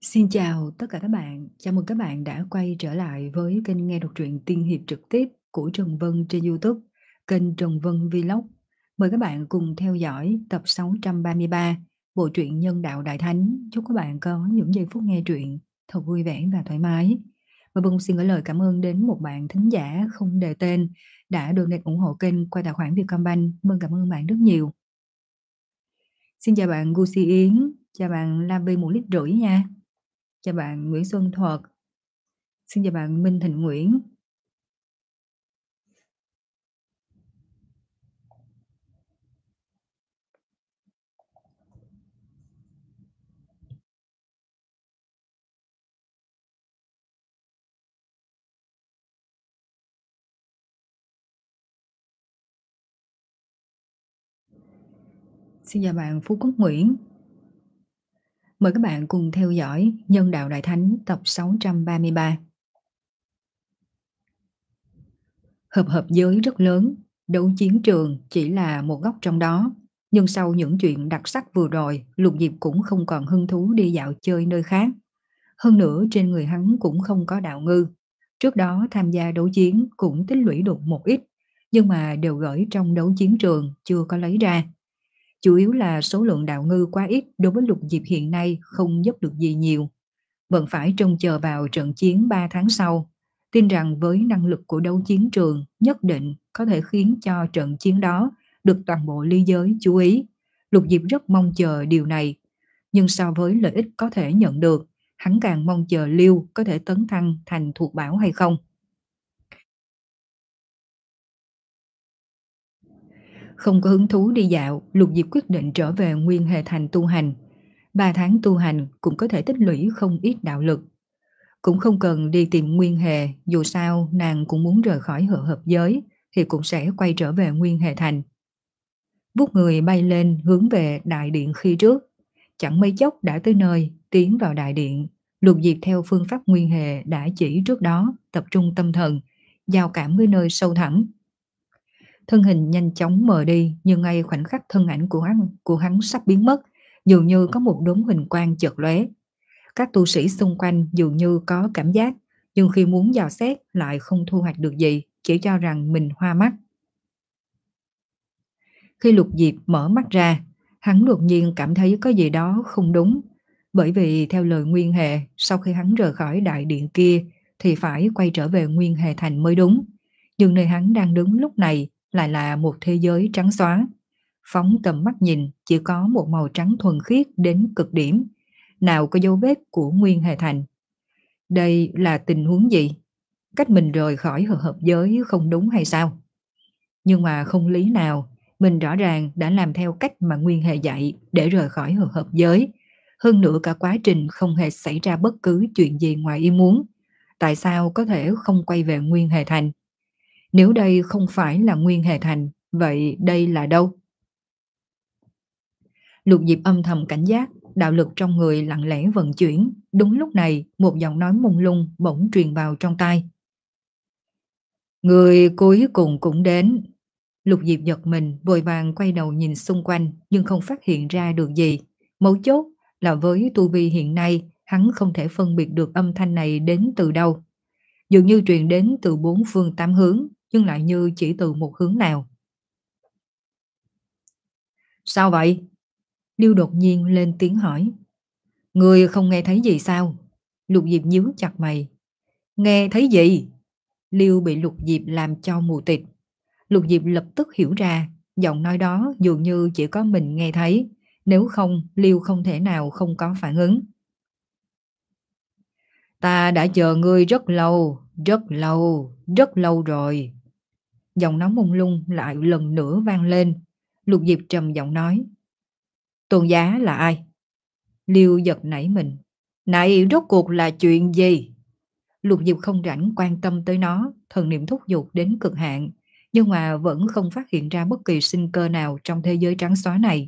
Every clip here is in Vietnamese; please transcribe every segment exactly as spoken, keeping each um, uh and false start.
Xin chào tất cả các bạn, chào mừng các bạn đã quay trở lại với kênh nghe đọc truyện tiên hiệp trực tiếp của Trần Vân trên YouTube, kênh Trần Vân Vlog. Mời các bạn cùng theo dõi tập sáu trăm ba mươi ba, bộ truyện Nhân đạo Đại Thánh. Chúc các bạn có những giây phút nghe truyện thật vui vẻ và thoải mái. Và Vân xin gửi lời cảm ơn đến một bạn thính giả không đề tên đã donate ủng hộ kênh qua tài khoản Vietcombank. Vân cảm ơn bạn rất nhiều. Xin chào bạn Gucci Yến, chào bạn Lam Vi một lít rưỡi nha. Chào bạn Nguyễn Xuân Thuật. Xin chào bạn Minh Thịnh Nguyễn. Xin chào bạn Phú Quốc Nguyễn. Mời các bạn cùng theo dõi Nhân đạo Đại Thánh tập sáu trăm ba mươi ba. Hợp hợp giới rất lớn, đấu chiến trường chỉ là một góc trong đó. Nhưng sau những chuyện đặc sắc vừa rồi, Lục Diệp cũng không còn hứng thú đi dạo chơi nơi khác. Hơn nữa trên người hắn cũng không có đạo ngư. Trước đó tham gia đấu chiến cũng tích lũy được một ít, nhưng mà đều gửi trong đấu chiến trường chưa có lấy ra. Chủ yếu là số lượng đạo ngư quá ít đối với Lục Diệp hiện nay không giúp được gì nhiều. Vẫn phải trông chờ vào trận chiến ba tháng sau. Tin rằng với năng lực của đấu chiến trường nhất định có thể khiến cho trận chiến đó được toàn bộ ly giới chú ý. Lục Diệp rất mong chờ điều này. Nhưng so với lợi ích có thể nhận được, hắn càng mong chờ Liêu có thể tấn thăng thành thuộc bảo hay không. Không có hứng thú đi dạo, Lục Diệp quyết định trở về Nguyên Hề Thành tu hành. Ba tháng tu hành cũng có thể tích lũy không ít đạo lực. Cũng không cần đi tìm Nguyên Hề, dù sao nàng cũng muốn rời khỏi hợp hợp giới thì cũng sẽ quay trở về Nguyên Hề Thành. Vuốt người bay lên hướng về đại điện khi trước. Chẳng mấy chốc đã tới nơi, tiến vào đại điện. Lục Diệp theo phương pháp Nguyên Hề đã chỉ trước đó, tập trung tâm thần, giao cảm với nơi sâu thẳm. Thân hình nhanh chóng mờ đi, nhưng ngay khoảnh khắc thân ảnh của hắn, của hắn sắp biến mất, dường như có một đốm huỳnh quang chợt lóe. Các tu sĩ xung quanh dường như có cảm giác, nhưng khi muốn dò xét lại không thu hoạch được gì, chỉ cho rằng mình hoa mắt. Khi Lục Diệp mở mắt ra, hắn đột nhiên cảm thấy có gì đó không đúng, bởi vì theo lời Nguyên Hề, sau khi hắn rời khỏi đại điện kia thì phải quay trở về Nguyên Hề Thành mới đúng. Nhưng nơi hắn đang đứng lúc này lại là một thế giới trắng xóa. Phóng tầm mắt nhìn chỉ có một màu trắng thuần khiết đến cực điểm, nào có dấu vết của Nguyên Hề Thành. Đây là tình huống gì? Cách mình rời khỏi hợp hợp giới không đúng hay sao? Nhưng mà không lý nào, mình rõ ràng đã làm theo cách mà Nguyên Hề dạy để rời khỏi hợp hợp giới. Hơn nữa cả quá trình không hề xảy ra bất cứ chuyện gì ngoài ý muốn. Tại sao có thể không quay về Nguyên Hề Thành? Nếu đây không phải là Nguyên Hề Thành, vậy đây là đâu? Lục Diệp âm thầm cảnh giác, đạo lực trong người lặng lẽ vận chuyển. Đúng lúc này, một giọng nói mông lung bỗng truyền vào trong tai. Người cuối cùng cũng đến. Lục Diệp giật mình, vội vàng quay đầu nhìn xung quanh, nhưng không phát hiện ra được gì. Mấu chốt là với tu vi hiện nay, hắn không thể phân biệt được âm thanh này đến từ đâu. Dường như truyền đến từ bốn phương tám hướng, nhưng lại như chỉ từ một hướng nào. Sao vậy? Liêu đột nhiên lên tiếng hỏi. Người không nghe thấy gì sao? Lục Diệp nhíu chặt mày. Nghe thấy gì? Liêu bị Lục Diệp làm cho mù tịt. Lục Diệp lập tức hiểu ra, giọng nói đó dường như chỉ có mình nghe thấy, nếu không Liêu không thể nào không có phản ứng. Ta đã chờ ngươi rất lâu, rất lâu, rất lâu rồi. Giọng nói mông lung lại lần nữa vang lên. Lục Diệp trầm giọng nói. Tôn giá là ai? Liêu giật nảy mình. Này rốt cuộc là chuyện gì? Lục Diệp không rảnh quan tâm tới nó, thần niệm thúc giục đến cực hạn, nhưng mà vẫn không phát hiện ra bất kỳ sinh cơ nào trong thế giới trắng xóa này.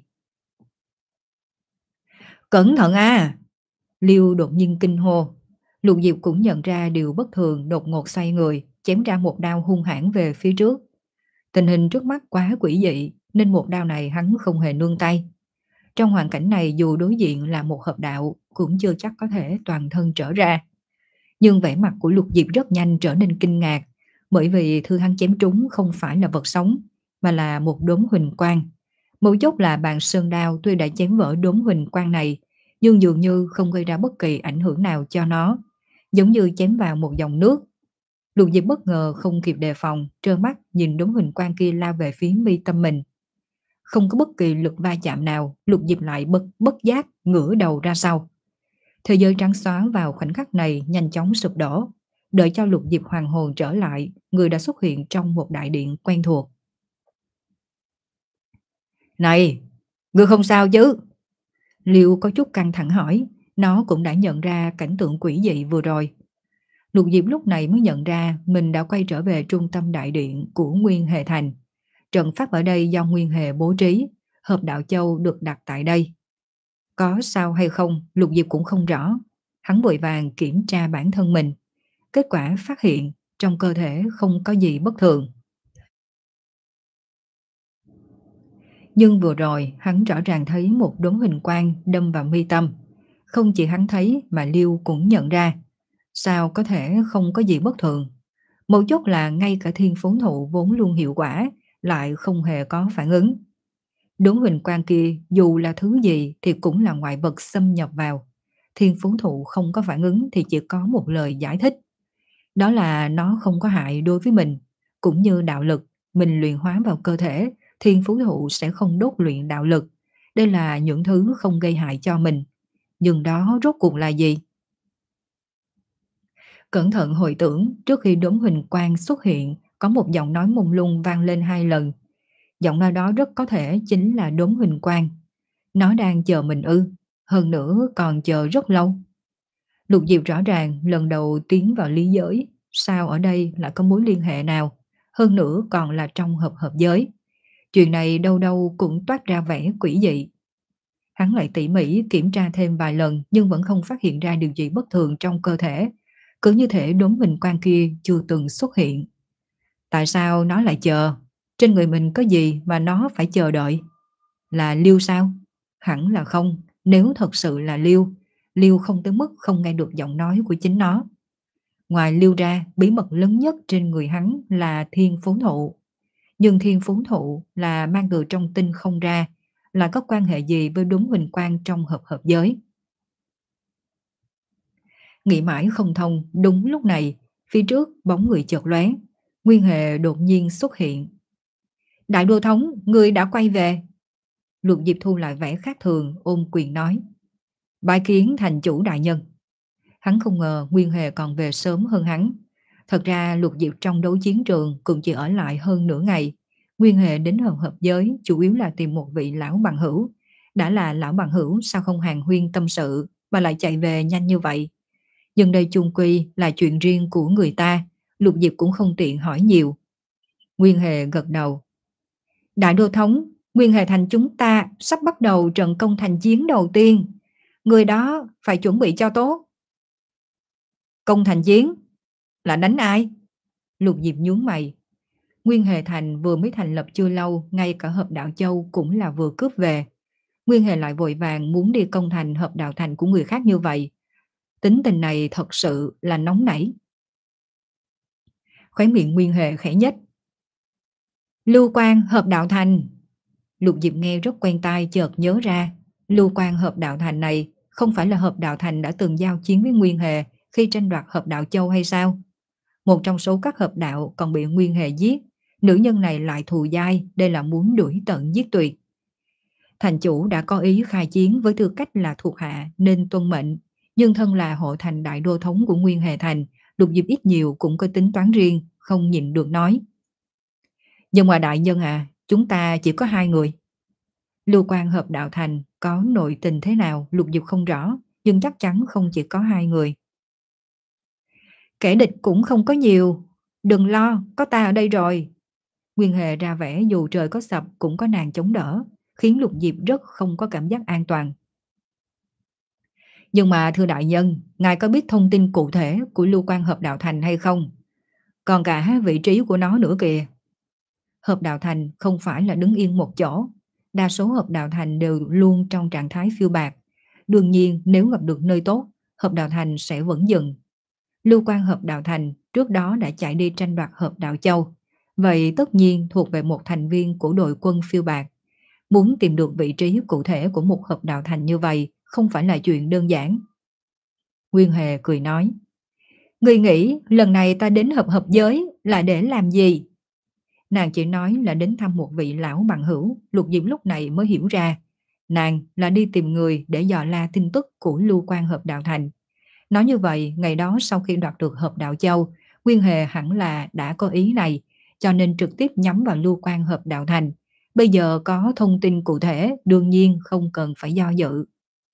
Cẩn thận à! Liêu đột nhiên kinh hô. Lục Diệp cũng nhận ra điều bất thường, đột ngột xoay người, chém ra một đao hung hãn về phía trước. Tình hình trước mắt quá quỷ dị, nên một đao này hắn không hề nương tay. Trong hoàn cảnh này dù đối diện là một hợp đạo, cũng chưa chắc có thể toàn thân trở ra. Nhưng vẻ mặt của Lục Diệp rất nhanh trở nên kinh ngạc, bởi vì thứ hắn chém trúng không phải là vật sống, mà là một đốm huỳnh quang. Mấu chốt là bàn sơn đao tuy đã chém vỡ đốm huỳnh quang này, nhưng dường như không gây ra bất kỳ ảnh hưởng nào cho nó, giống như chém vào một dòng nước. Lục Diệp bất ngờ không kịp đề phòng, trơ mắt nhìn đốm huỳnh quang kia lao về phía mi tâm mình. Không có bất kỳ lực va chạm nào, Lục Diệp lại bất bất giác ngửa đầu ra sau. Thế giới trắng xóa vào khoảnh khắc này nhanh chóng sụp đổ. Đợi cho Lục Diệp hoàn hồn trở lại, người đã xuất hiện trong một đại điện quen thuộc. Này, ngươi không sao chứ? Liêu có chút căng thẳng hỏi, nó cũng đã nhận ra cảnh tượng quỷ dị vừa rồi. Lục Diệp lúc này mới nhận ra mình đã quay trở về trung tâm đại điện của Nguyên Hề Thành. Trận pháp ở đây do Nguyên Hề bố trí, Hợp Đạo Châu được đặt tại đây. Có sao hay không, Lục Diệp cũng không rõ. Hắn vội vàng kiểm tra bản thân mình. Kết quả phát hiện trong cơ thể không có gì bất thường. Nhưng vừa rồi hắn rõ ràng thấy một đốm huỳnh quang đâm vào mi tâm. Không chỉ hắn thấy mà Liêu cũng nhận ra. Sao có thể không có gì bất thường? Mấu chốt là ngay cả thiên phốn thụ vốn luôn hiệu quả lại không hề có phản ứng. Đốm huỳnh quang kia dù là thứ gì thì cũng là ngoại vật xâm nhập vào. Thiên phú thụ không có phản ứng thì chỉ có một lời giải thích. Đó là nó không có hại đối với mình. Cũng như đạo lực, mình luyện hóa vào cơ thể, thiên phú thụ sẽ không đốt luyện đạo lực. Đây là những thứ không gây hại cho mình. Nhưng đó rốt cuộc là gì? Cẩn thận hồi tưởng, trước khi đốm huỳnh quang xuất hiện, có một giọng nói mông lung vang lên hai lần. Giọng nói đó rất có thể chính là đốm huỳnh quang. Nó đang chờ mình ư, hơn nữa còn chờ rất lâu. Lục Diệp rõ ràng lần đầu tiến vào lý giới, sao ở đây lại có mối liên hệ nào, hơn nữa còn là trong hợp hợp giới. Chuyện này đâu đâu cũng toát ra vẻ quỷ dị. Hắn lại tỉ mỉ kiểm tra thêm vài lần nhưng vẫn không phát hiện ra điều gì bất thường trong cơ thể. Cứ như thể đốm huỳnh quang kia chưa từng xuất hiện. Tại sao nó lại chờ? Trên người mình có gì mà nó phải chờ đợi? Là Liêu sao? Hẳn là không. Nếu thật sự là Liêu, Liêu không tới mức không nghe được giọng nói của chính nó. Ngoài Liêu ra, bí mật lớn nhất trên người hắn là thiên phú thụ. Nhưng thiên phú thụ là mang từ trong tinh không ra, là có quan hệ gì với đốm huỳnh quang trong hợp hợp giới? Nghĩ mãi không thông, đúng lúc này, phía trước bóng người chợt lóe, Nguyên Hề đột nhiên xuất hiện. Đại đô thống, người đã quay về. Lục Diệp thu lại vẻ khác thường, ôm quyền nói. Bái kiến thành chủ đại nhân. Hắn không ngờ Nguyên Hề còn về sớm hơn hắn. Thật ra Lục Diệp trong đấu chiến trường cũng chỉ ở lại hơn nửa ngày. Nguyên Hề đến hợp hợp giới chủ yếu là tìm một vị lão bằng hữu. Đã là lão bằng hữu sao không hàng huyên tâm sự mà lại chạy về nhanh như vậy. Nhưng đây chung quy là chuyện riêng của người ta, Lục Diệp cũng không tiện hỏi nhiều. Nguyên Hề gật đầu. Đại đô thống, Nguyên Hề thành chúng ta sắp bắt đầu trận công thành chiến đầu tiên. Người đó phải chuẩn bị cho tốt. Công thành chiến? Là đánh ai? Lục Diệp nhướng mày. Nguyên Hề thành vừa mới thành lập chưa lâu, ngay cả Hợp Đạo Châu cũng là vừa cướp về. Nguyên Hề lại vội vàng muốn đi công thành Hợp Đạo Thành của người khác như vậy. Tính tình này thật sự là nóng nảy. Khóe miệng Nguyên Hề khẽ nhếch. Lưu Quan Hợp Đạo Thành. Lục Diệp nghe rất quen tai, chợt nhớ ra Lưu Quan Hợp Đạo Thành này không phải là Hợp Đạo Thành đã từng giao chiến với Nguyên Hề khi tranh đoạt Hợp Đạo Châu hay sao? Một trong số các hợp đạo còn bị Nguyên Hề giết. Nữ nhân này lại thù dai, đây là muốn đuổi tận giết tuyệt. Thành chủ đã có ý khai chiến với tư cách là thuộc hạ nên tuân mệnh. Nhưng thân là hộ thành đại đô thống của Nguyên Hề Thành, Lục Diệp ít nhiều cũng có tính toán riêng, không nhịn được nói. Nhưng mà đại nhân à, chúng ta chỉ có hai người. Lưu Quan Hợp Đạo Thành có nội tình thế nào Lục Diệp không rõ, nhưng chắc chắn không chỉ có hai người. Kẻ địch cũng không có nhiều, đừng lo, có ta ở đây rồi. Nguyên Hề ra vẻ dù trời có sập cũng có nàng chống đỡ, khiến Lục Diệp rất không có cảm giác an toàn. Nhưng mà thưa đại nhân, ngài có biết thông tin cụ thể của Lưu Quan Hợp Đạo Thành hay không? Còn cả vị trí của nó nữa kìa. Hợp Đạo Thành không phải là đứng yên một chỗ. Đa số Hợp Đạo Thành đều luôn trong trạng thái phiêu bạt. Đương nhiên nếu gặp được nơi tốt, Hợp Đạo Thành sẽ vẫn dừng. Lưu quan Hợp Đạo Thành trước đó đã chạy đi tranh đoạt Hợp Đạo Châu, vậy tất nhiên thuộc về một thành viên của đội quân phiêu bạt. Muốn tìm được vị trí cụ thể của một Hợp Đạo Thành như vậy không phải là chuyện đơn giản. Nguyên Hề cười nói, ngươi nghĩ lần này ta đến hợp hợp giới là để làm gì? Nàng chỉ nói là đến thăm một vị lão bằng hữu. Lục Diệp lúc này mới hiểu ra, nàng là đi tìm người để dò la tin tức của Lưu quan Hợp Đạo Thành. Nói như vậy, ngày đó sau khi đoạt được Hợp Đạo Châu, Nguyên Hề hẳn là đã có ý này, cho nên trực tiếp nhắm vào Lưu quan Hợp Đạo Thành. Bây giờ có thông tin cụ thể, đương nhiên không cần phải do dự.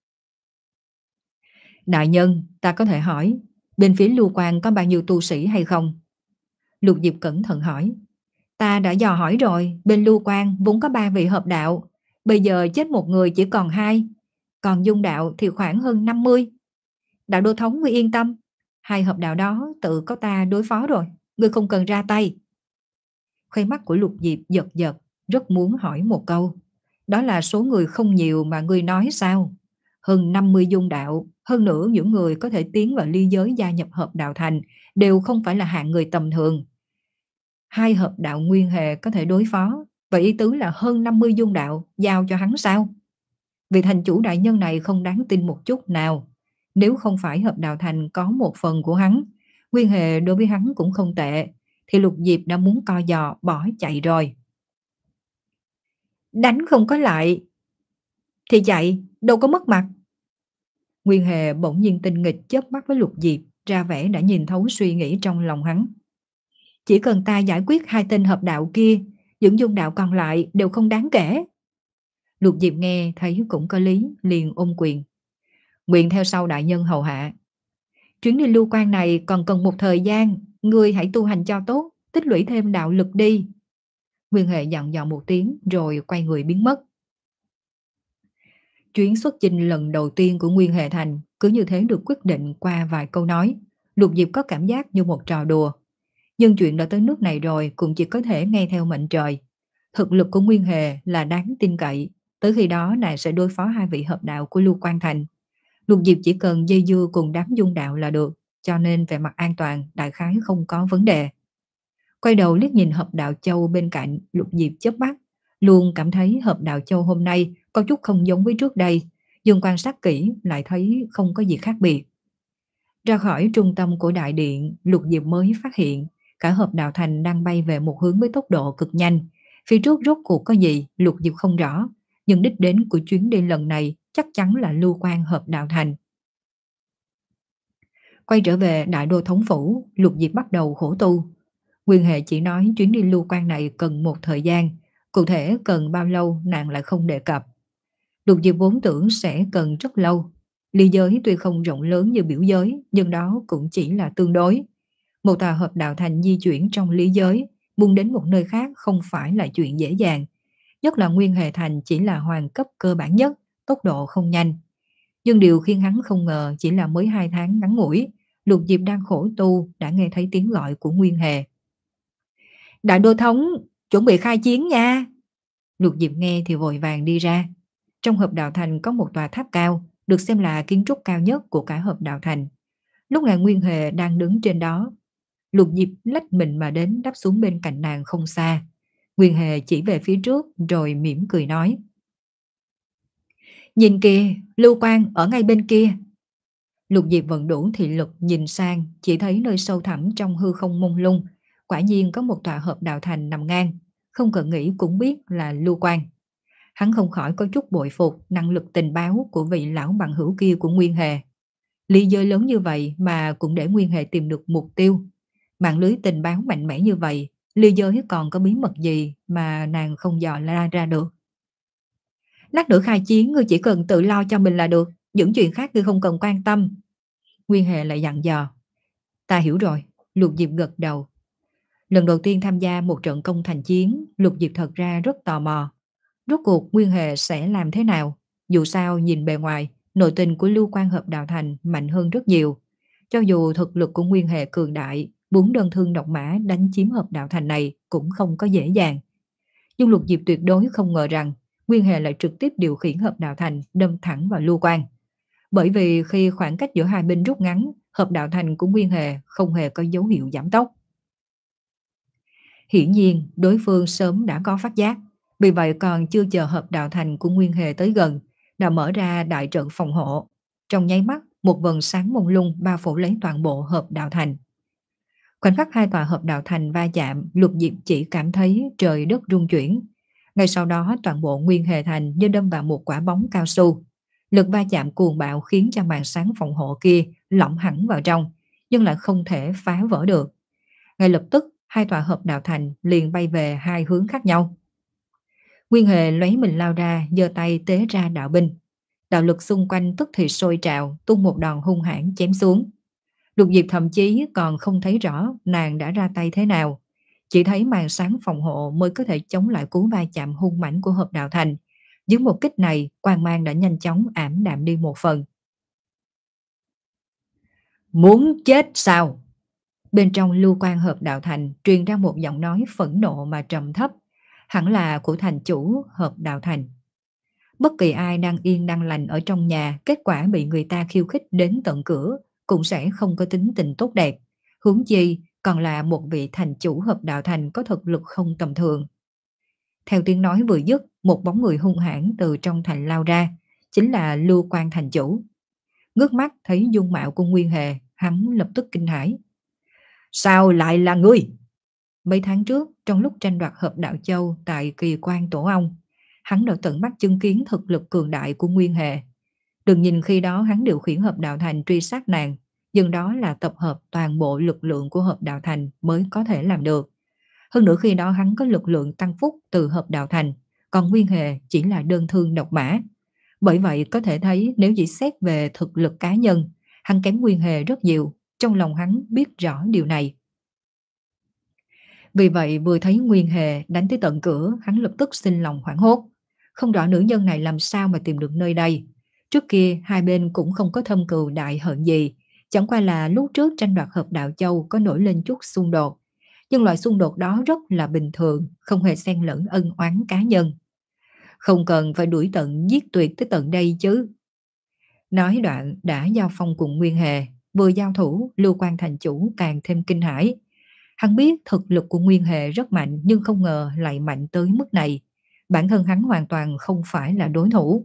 Đại nhân, ta có thể hỏi, bên phía Lưu quan có bao nhiêu tu sĩ hay không? Lục Diệp cẩn thận hỏi. Ta đã dò hỏi rồi, bên Lưu quan vốn có ba vị hợp đạo, bây giờ chết một người chỉ còn hai, còn dung đạo thì khoảng hơn năm mươi. Đạo đô thống ngươi yên tâm, hai hợp đạo đó tự có ta đối phó rồi, ngươi không cần ra tay. Khóe mắt của Lục Diệp giật giật, rất muốn hỏi một câu. Đó là số người không nhiều mà ngươi nói sao? Hơn năm mươi dung đạo, hơn nữa những người có thể tiến vào ly giới gia nhập Hợp Đạo Thành đều không phải là hạng người tầm thường. Hai hợp đạo Nguyên Hề có thể đối phó, vậy ý tứ là hơn năm mươi dung đạo giao cho hắn sao? Vị thành chủ đại nhân này không đáng tin một chút nào. Nếu không phải Hợp Đạo Thành có một phần của hắn, Nguyên Hề đối với hắn cũng không tệ, thì Lục Diệp đã muốn co giò bỏ chạy rồi. Đánh không có lại thì chạy, đâu có mất mặt. Nguyên Hề bỗng nhiên tinh nghịch chớp mắt với Lục Diệp, ra vẻ đã nhìn thấu suy nghĩ trong lòng hắn. Chỉ cần ta giải quyết hai tên hợp đạo kia, những dung đạo còn lại đều không đáng kể. Lục Diệp nghe thấy cũng có lý, liền ôm quyền. Nguyện theo sau đại nhân hầu hạ. Chuyến đi Lưu quan này còn cần một thời gian, ngươi hãy tu hành cho tốt, tích lũy thêm đạo lực đi. Nguyên Hệ dặn dò một tiếng rồi quay người biến mất. Chuyến xuất chinh lần đầu tiên của Nguyên Hệ Thành cứ như thế được quyết định qua vài câu nói. Lục Diệp có cảm giác như một trò đùa. Nhưng chuyện đã tới nước này rồi cũng chỉ có thể nghe theo mệnh trời. Thực lực của Nguyên Hề là đáng tin cậy. Tới khi đó nàng sẽ đối phó hai vị hợp đạo của Lưu Quan Thành. Lục Diệp chỉ cần dây dưa cùng đám dung đạo là được, cho nên về mặt an toàn đại khái không có vấn đề. Quay đầu liếc nhìn hợp đạo Châu bên cạnh, Lục Diệp chớp mắt, luôn cảm thấy hợp đạo Châu hôm nay có chút không giống với trước đây, nhưng quan sát kỹ lại thấy không có gì khác biệt. Ra khỏi trung tâm của đại điện, Lục Diệp mới phát hiện cả hợp đạo thành đang bay về một hướng với tốc độ cực nhanh. Phía trước rốt cuộc có gì, Lục Diệp không rõ, nhưng đích đến của chuyến đi lần này chắc chắn là Lưu Quan hợp đạo thành. Quay trở về đại đô thống phủ, Lục Diệp bắt đầu khổ tu. Nguyên Hệ chỉ nói chuyến đi Lưu Quan này cần một thời gian, cụ thể cần bao lâu nàng lại không đề cập. Lục Diệp vốn tưởng sẽ cần rất lâu. Ly giới tuy không rộng lớn như biểu giới, nhưng đó cũng chỉ là tương đối. Một tòa hợp đạo thành di chuyển trong lý giới, buông đến một nơi khác không phải là chuyện dễ dàng. Nhất là Nguyên Hệ Thành chỉ là hoàng cấp cơ bản nhất, tốc độ không nhanh. Nhưng điều khiến hắn không ngờ chỉ là mới hai tháng ngắn ngủi, Lục Diệp đang khổ tu đã nghe thấy tiếng gọi của Nguyên Hề. Đại đô thống, chuẩn bị khai chiến nha. Lục Diệp nghe thì vội vàng đi ra. Trong hợp đạo thành có một tòa tháp cao, được xem là kiến trúc cao nhất của cả hợp đạo thành. Lúc này Nguyên Hề đang đứng trên đó. Lục Diệp lách mình mà đến đáp xuống bên cạnh nàng không xa. Nguyên Hề chỉ về phía trước rồi mỉm cười nói. Nhìn kìa, Lưu Quan ở ngay bên kia. Lục Diệp vận đủ thị lực nhìn sang, chỉ thấy nơi sâu thẳm trong hư không mông lung. Quả nhiên có một tòa hợp đạo thành nằm ngang, không cần nghĩ cũng biết là Lưu Quan. Hắn không khỏi có chút bội phục năng lực tình báo của vị lão bằng hữu kia của Nguyên Hề. Ly giới lớn như vậy mà cũng để Nguyên Hề tìm được mục tiêu. Mạng lưới tình báo mạnh mẽ như vậy, ly giới còn có bí mật gì mà nàng không dò la ra được. Lát nữa khai chiến ngươi chỉ cần tự lo cho mình là được, những chuyện khác ngươi không cần quan tâm. Nguyên Hề lại dặn dò. Ta hiểu rồi, Lục Diệp gật đầu. Lần đầu tiên tham gia một trận công thành chiến, Lục Diệp thật ra rất tò mò. Rốt cuộc Nguyên Hề sẽ làm thế nào? Dù sao nhìn bề ngoài, nội tình của Lưu Quan hợp đạo thành mạnh hơn rất nhiều. Cho dù thực lực của Nguyên Hề cường đại, bốn đơn thương độc mã đánh chiếm hợp đạo thành này cũng không có dễ dàng. Nhưng Lục Diệp tuyệt đối không ngờ rằng Nguyên Hề lại trực tiếp điều khiển hợp đạo thành đâm thẳng vào Lưu Quan. Bởi vì khi khoảng cách giữa hai bên rút ngắn, hợp đạo thành của Nguyên Hề không hề có dấu hiệu giảm tốc. Hiển nhiên, đối phương sớm đã có phát giác, vì vậy còn chưa chờ hợp đạo thành của Nguyên Hề tới gần, đã mở ra đại trận phòng hộ. Trong nháy mắt, một vầng sáng mông lung bao phủ lấy toàn bộ hợp đạo thành. Khoảnh khắc hai tòa hợp đạo thành va chạm, Lục Diệp chỉ cảm thấy trời đất rung chuyển. Ngay sau đó toàn bộ Nguyên Hề thành như đâm vào một quả bóng cao su. Lực va chạm cuồng bạo khiến cho màn sáng phòng hộ kia lỏng hẳn vào trong, nhưng lại không thể phá vỡ được. Ngay lập tức, hai tòa hợp đạo thành liền bay về hai hướng khác nhau. Nguyên Hề lấy mình lao ra, giơ tay tế ra đạo binh. Đạo lực xung quanh tức thì sôi trào, tung một đòn hung hãn chém xuống. Lục Diệp thậm chí còn không thấy rõ nàng đã ra tay thế nào, chỉ thấy màn sáng phòng hộ mới có thể chống lại cú va chạm hung mãnh của hợp đạo thành. Dưới một kích này, quang mang đã nhanh chóng ảm đạm đi một phần. Muốn chết sao? Bên trong lưu quan hợp đạo thành truyền ra một giọng nói phẫn nộ mà trầm thấp, hẳn là của thành chủ hợp đạo thành. Bất kỳ ai đang yên đang lành ở trong nhà, kết quả bị người ta khiêu khích đến tận cửa, cũng sẽ không có tính tình tốt đẹp. Huống chi còn là một vị thành chủ hợp đạo thành có thực lực không tầm thường. Theo tiếng nói vừa dứt, một bóng người hung hãn từ trong thành lao ra, chính là Lưu Quan thành chủ. Ngước mắt thấy dung mạo của Nguyên Hề, hắn lập tức kinh hãi. Sao lại là ngươi? Mấy tháng trước, trong lúc tranh đoạt hợp đạo châu tại Kỳ Quan Tổ Ong, hắn đã tận mắt chứng kiến thực lực cường đại của Nguyên Hề. Đừng nhìn khi đó hắn điều khiển hợp đạo thành truy sát nàng, nhưng đó là tập hợp toàn bộ lực lượng của hợp đạo thành mới có thể làm được. Hơn nữa khi đó hắn có lực lượng tăng phúc từ hợp đạo thành, còn Nguyên Hề chỉ là đơn thương độc mã. Bởi vậy có thể thấy nếu chỉ xét về thực lực cá nhân, hắn kém Nguyên Hề rất nhiều, trong lòng hắn biết rõ điều này. Vì vậy vừa thấy Nguyên Hề đánh tới tận cửa, hắn lập tức sinh lòng hoảng hốt. Không rõ nữ nhân này làm sao mà tìm được nơi đây. Trước kia hai bên cũng không có thâm cừu đại hận gì, chẳng qua là lúc trước tranh đoạt hợp đạo châu có nổi lên chút xung đột. Nhưng loại xung đột đó rất là bình thường, không hề xen lẫn ân oán cá nhân. Không cần phải đuổi tận giết tuyệt tới tận đây chứ. Nói đoạn đã giao phong cùng Nguyên Hề, vừa giao thủ Lưu Quan thành chủ càng thêm kinh hãi. Hắn biết thực lực của Nguyên Hề rất mạnh nhưng không ngờ lại mạnh tới mức này. Bản thân hắn hoàn toàn không phải là đối thủ.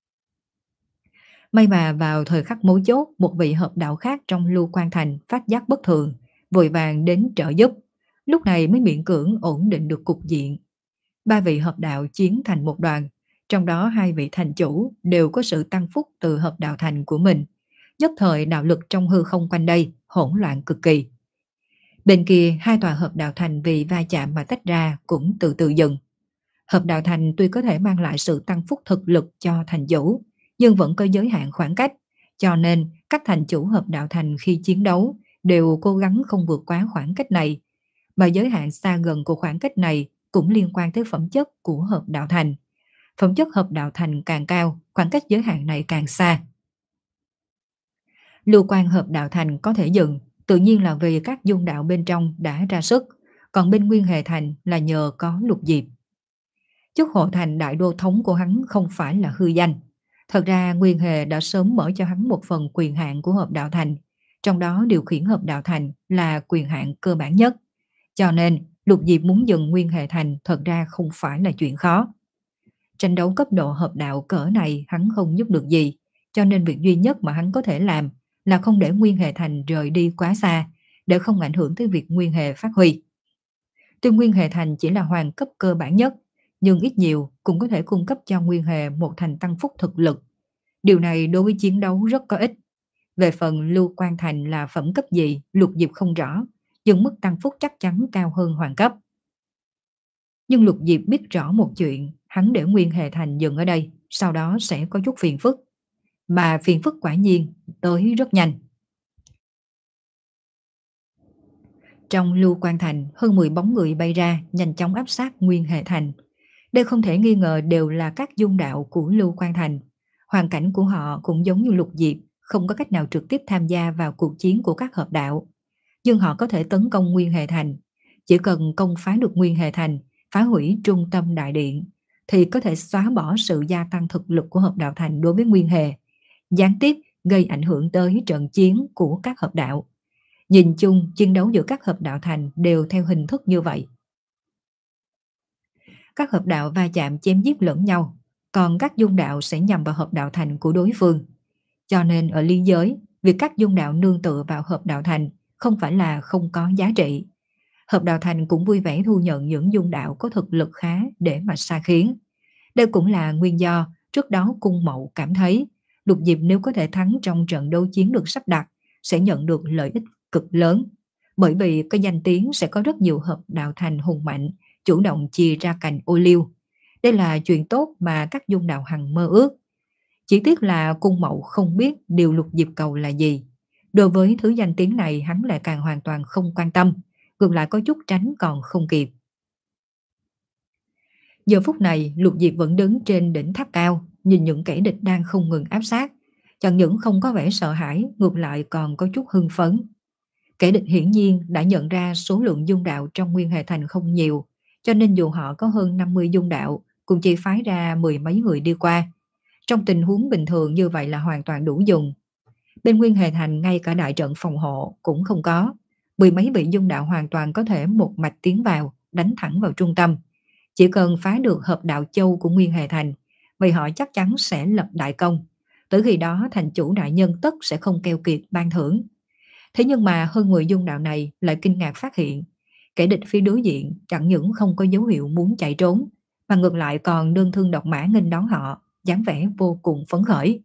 May mà vào thời khắc mấu chốt, một vị hợp đạo khác trong Lưu Quan thành phát giác bất thường, vội vàng đến trợ giúp. Lúc này mới miễn cưỡng ổn định được cục diện. Ba vị hợp đạo chiến thành một đoàn, trong đó hai vị thành chủ đều có sự tăng phúc từ hợp đạo thành của mình. Nhất thời đạo lực trong hư không quanh đây hỗn loạn cực kỳ. Bên kia hai tòa hợp đạo thành vì va chạm mà tách ra cũng từ từ dừng. Hợp đạo thành tuy có thể mang lại sự tăng phúc thực lực cho thành chủ, nhưng vẫn có giới hạn khoảng cách, cho nên các thành chủ hợp đạo thành khi chiến đấu đều cố gắng không vượt quá khoảng cách này. Mà giới hạn xa gần của khoảng cách này cũng liên quan tới phẩm chất của hợp đạo thành. Phẩm chất hợp đạo thành càng cao, khoảng cách giới hạn này càng xa. Lưu quan hợp đạo thành có thể dừng, tự nhiên là vì các dung đạo bên trong đã ra sức, còn bên Nguyên Hề thành là nhờ có Lục Diệp. Chức hộ thành đại đô thống của hắn không phải là hư danh. Thật ra Nguyên Hề đã sớm mở cho hắn một phần quyền hạn của hợp đạo thành, trong đó điều khiển hợp đạo thành là quyền hạn cơ bản nhất. Cho nên Lục Diệp muốn dừng Nguyên Hề thành thật ra không phải là chuyện khó. Tranh đấu cấp độ hợp đạo cỡ này hắn không giúp được gì, cho nên việc duy nhất mà hắn có thể làm là không để Nguyên Hề thành rời đi quá xa, để không ảnh hưởng tới việc Nguyên Hề phát huy. Tuy Nguyên Hề thành chỉ là hoàng cấp cơ bản nhất, nhưng ít nhiều cũng có thể cung cấp cho Nguyên Hề một thành tăng phúc thực lực. Điều này đối với chiến đấu rất có ích. Về phần Lưu Quan thành là phẩm cấp gì, Lục Diệp không rõ, nhưng mức tăng phúc chắc chắn cao hơn hoàng cấp. Nhưng Lục Diệp biết rõ một chuyện, hắn để Nguyên Hề thành dừng ở đây, sau đó sẽ có chút phiền phức. Mà phiền phức quả nhiên tới rất nhanh. Trong Lưu Quan thành, hơn mười bóng người bay ra, nhanh chóng áp sát Nguyên Hề thành. Đây không thể nghi ngờ đều là các dung đạo của Lưu Quan thành. Hoàn cảnh của họ cũng giống như Lục Diệp, không có cách nào trực tiếp tham gia vào cuộc chiến của các hợp đạo. Nhưng họ có thể tấn công Nguyên Hề thành. Chỉ cần công phá được Nguyên Hề thành, phá hủy trung tâm đại điện, thì có thể xóa bỏ sự gia tăng thực lực của hợp đạo thành đối với Nguyên Hề, gián tiếp gây ảnh hưởng tới trận chiến của các hợp đạo. Nhìn chung, chiến đấu giữa các hợp đạo thành đều theo hình thức như vậy. Các hợp đạo va chạm chém giết lẫn nhau, còn các dung đạo sẽ nhằm vào hợp đạo thành của đối phương. Cho nên ở liên giới, việc các dung đạo nương tựa vào hợp đạo thành không phải là không có giá trị. Hợp đạo thành cũng vui vẻ thu nhận những dung đạo có thực lực khá để mà sa khiến. Đây cũng là nguyên do trước đó Cung Mậu cảm thấy Lục Diệp nếu có thể thắng trong trận đấu chiến được sắp đặt sẽ nhận được lợi ích cực lớn. Bởi vì có danh tiếng sẽ có rất nhiều hợp đạo thành hùng mạnh chủ động chia ra cành ô liu. Đây là chuyện tốt mà các dung đạo hằng mơ ước. Chỉ tiếc là Cung Mậu không biết điều Lục Diệp cầu là gì. Đối với thứ danh tiếng này hắn lại càng hoàn toàn không quan tâm, ngược lại có chút tránh còn không kịp. Giờ phút này Lục Diệp vẫn đứng trên đỉnh tháp cao, nhìn những kẻ địch đang không ngừng áp sát. Chẳng những không có vẻ sợ hãi, ngược lại còn có chút hưng phấn. Kẻ địch hiển nhiên đã nhận ra số lượng dung đạo trong Nguyên Hệ Thành không nhiều, cho nên dù họ có hơn năm mươi dung đạo, cũng chỉ phái ra mười mấy người đi qua. Trong tình huống bình thường như vậy là hoàn toàn đủ dùng. Bên Nguyên Hệ Thành ngay cả đại trận phòng hộ cũng không có. Mười mấy vị dung đạo hoàn toàn có thể một mạch tiến vào, đánh thẳng vào trung tâm. Chỉ cần phá được hợp đạo châu của Nguyên Hệ Thành, vậy họ chắc chắn sẽ lập đại công. Tới khi đó thành chủ đại nhân tất sẽ không keo kiệt ban thưởng. Thế nhưng mà hơn mười dung đạo này lại kinh ngạc phát hiện, kẻ địch phía đối diện chẳng những không có dấu hiệu muốn chạy trốn, mà ngược lại còn đơn thương độc mã nghênh đón họ, dáng vẻ vô cùng phấn khởi.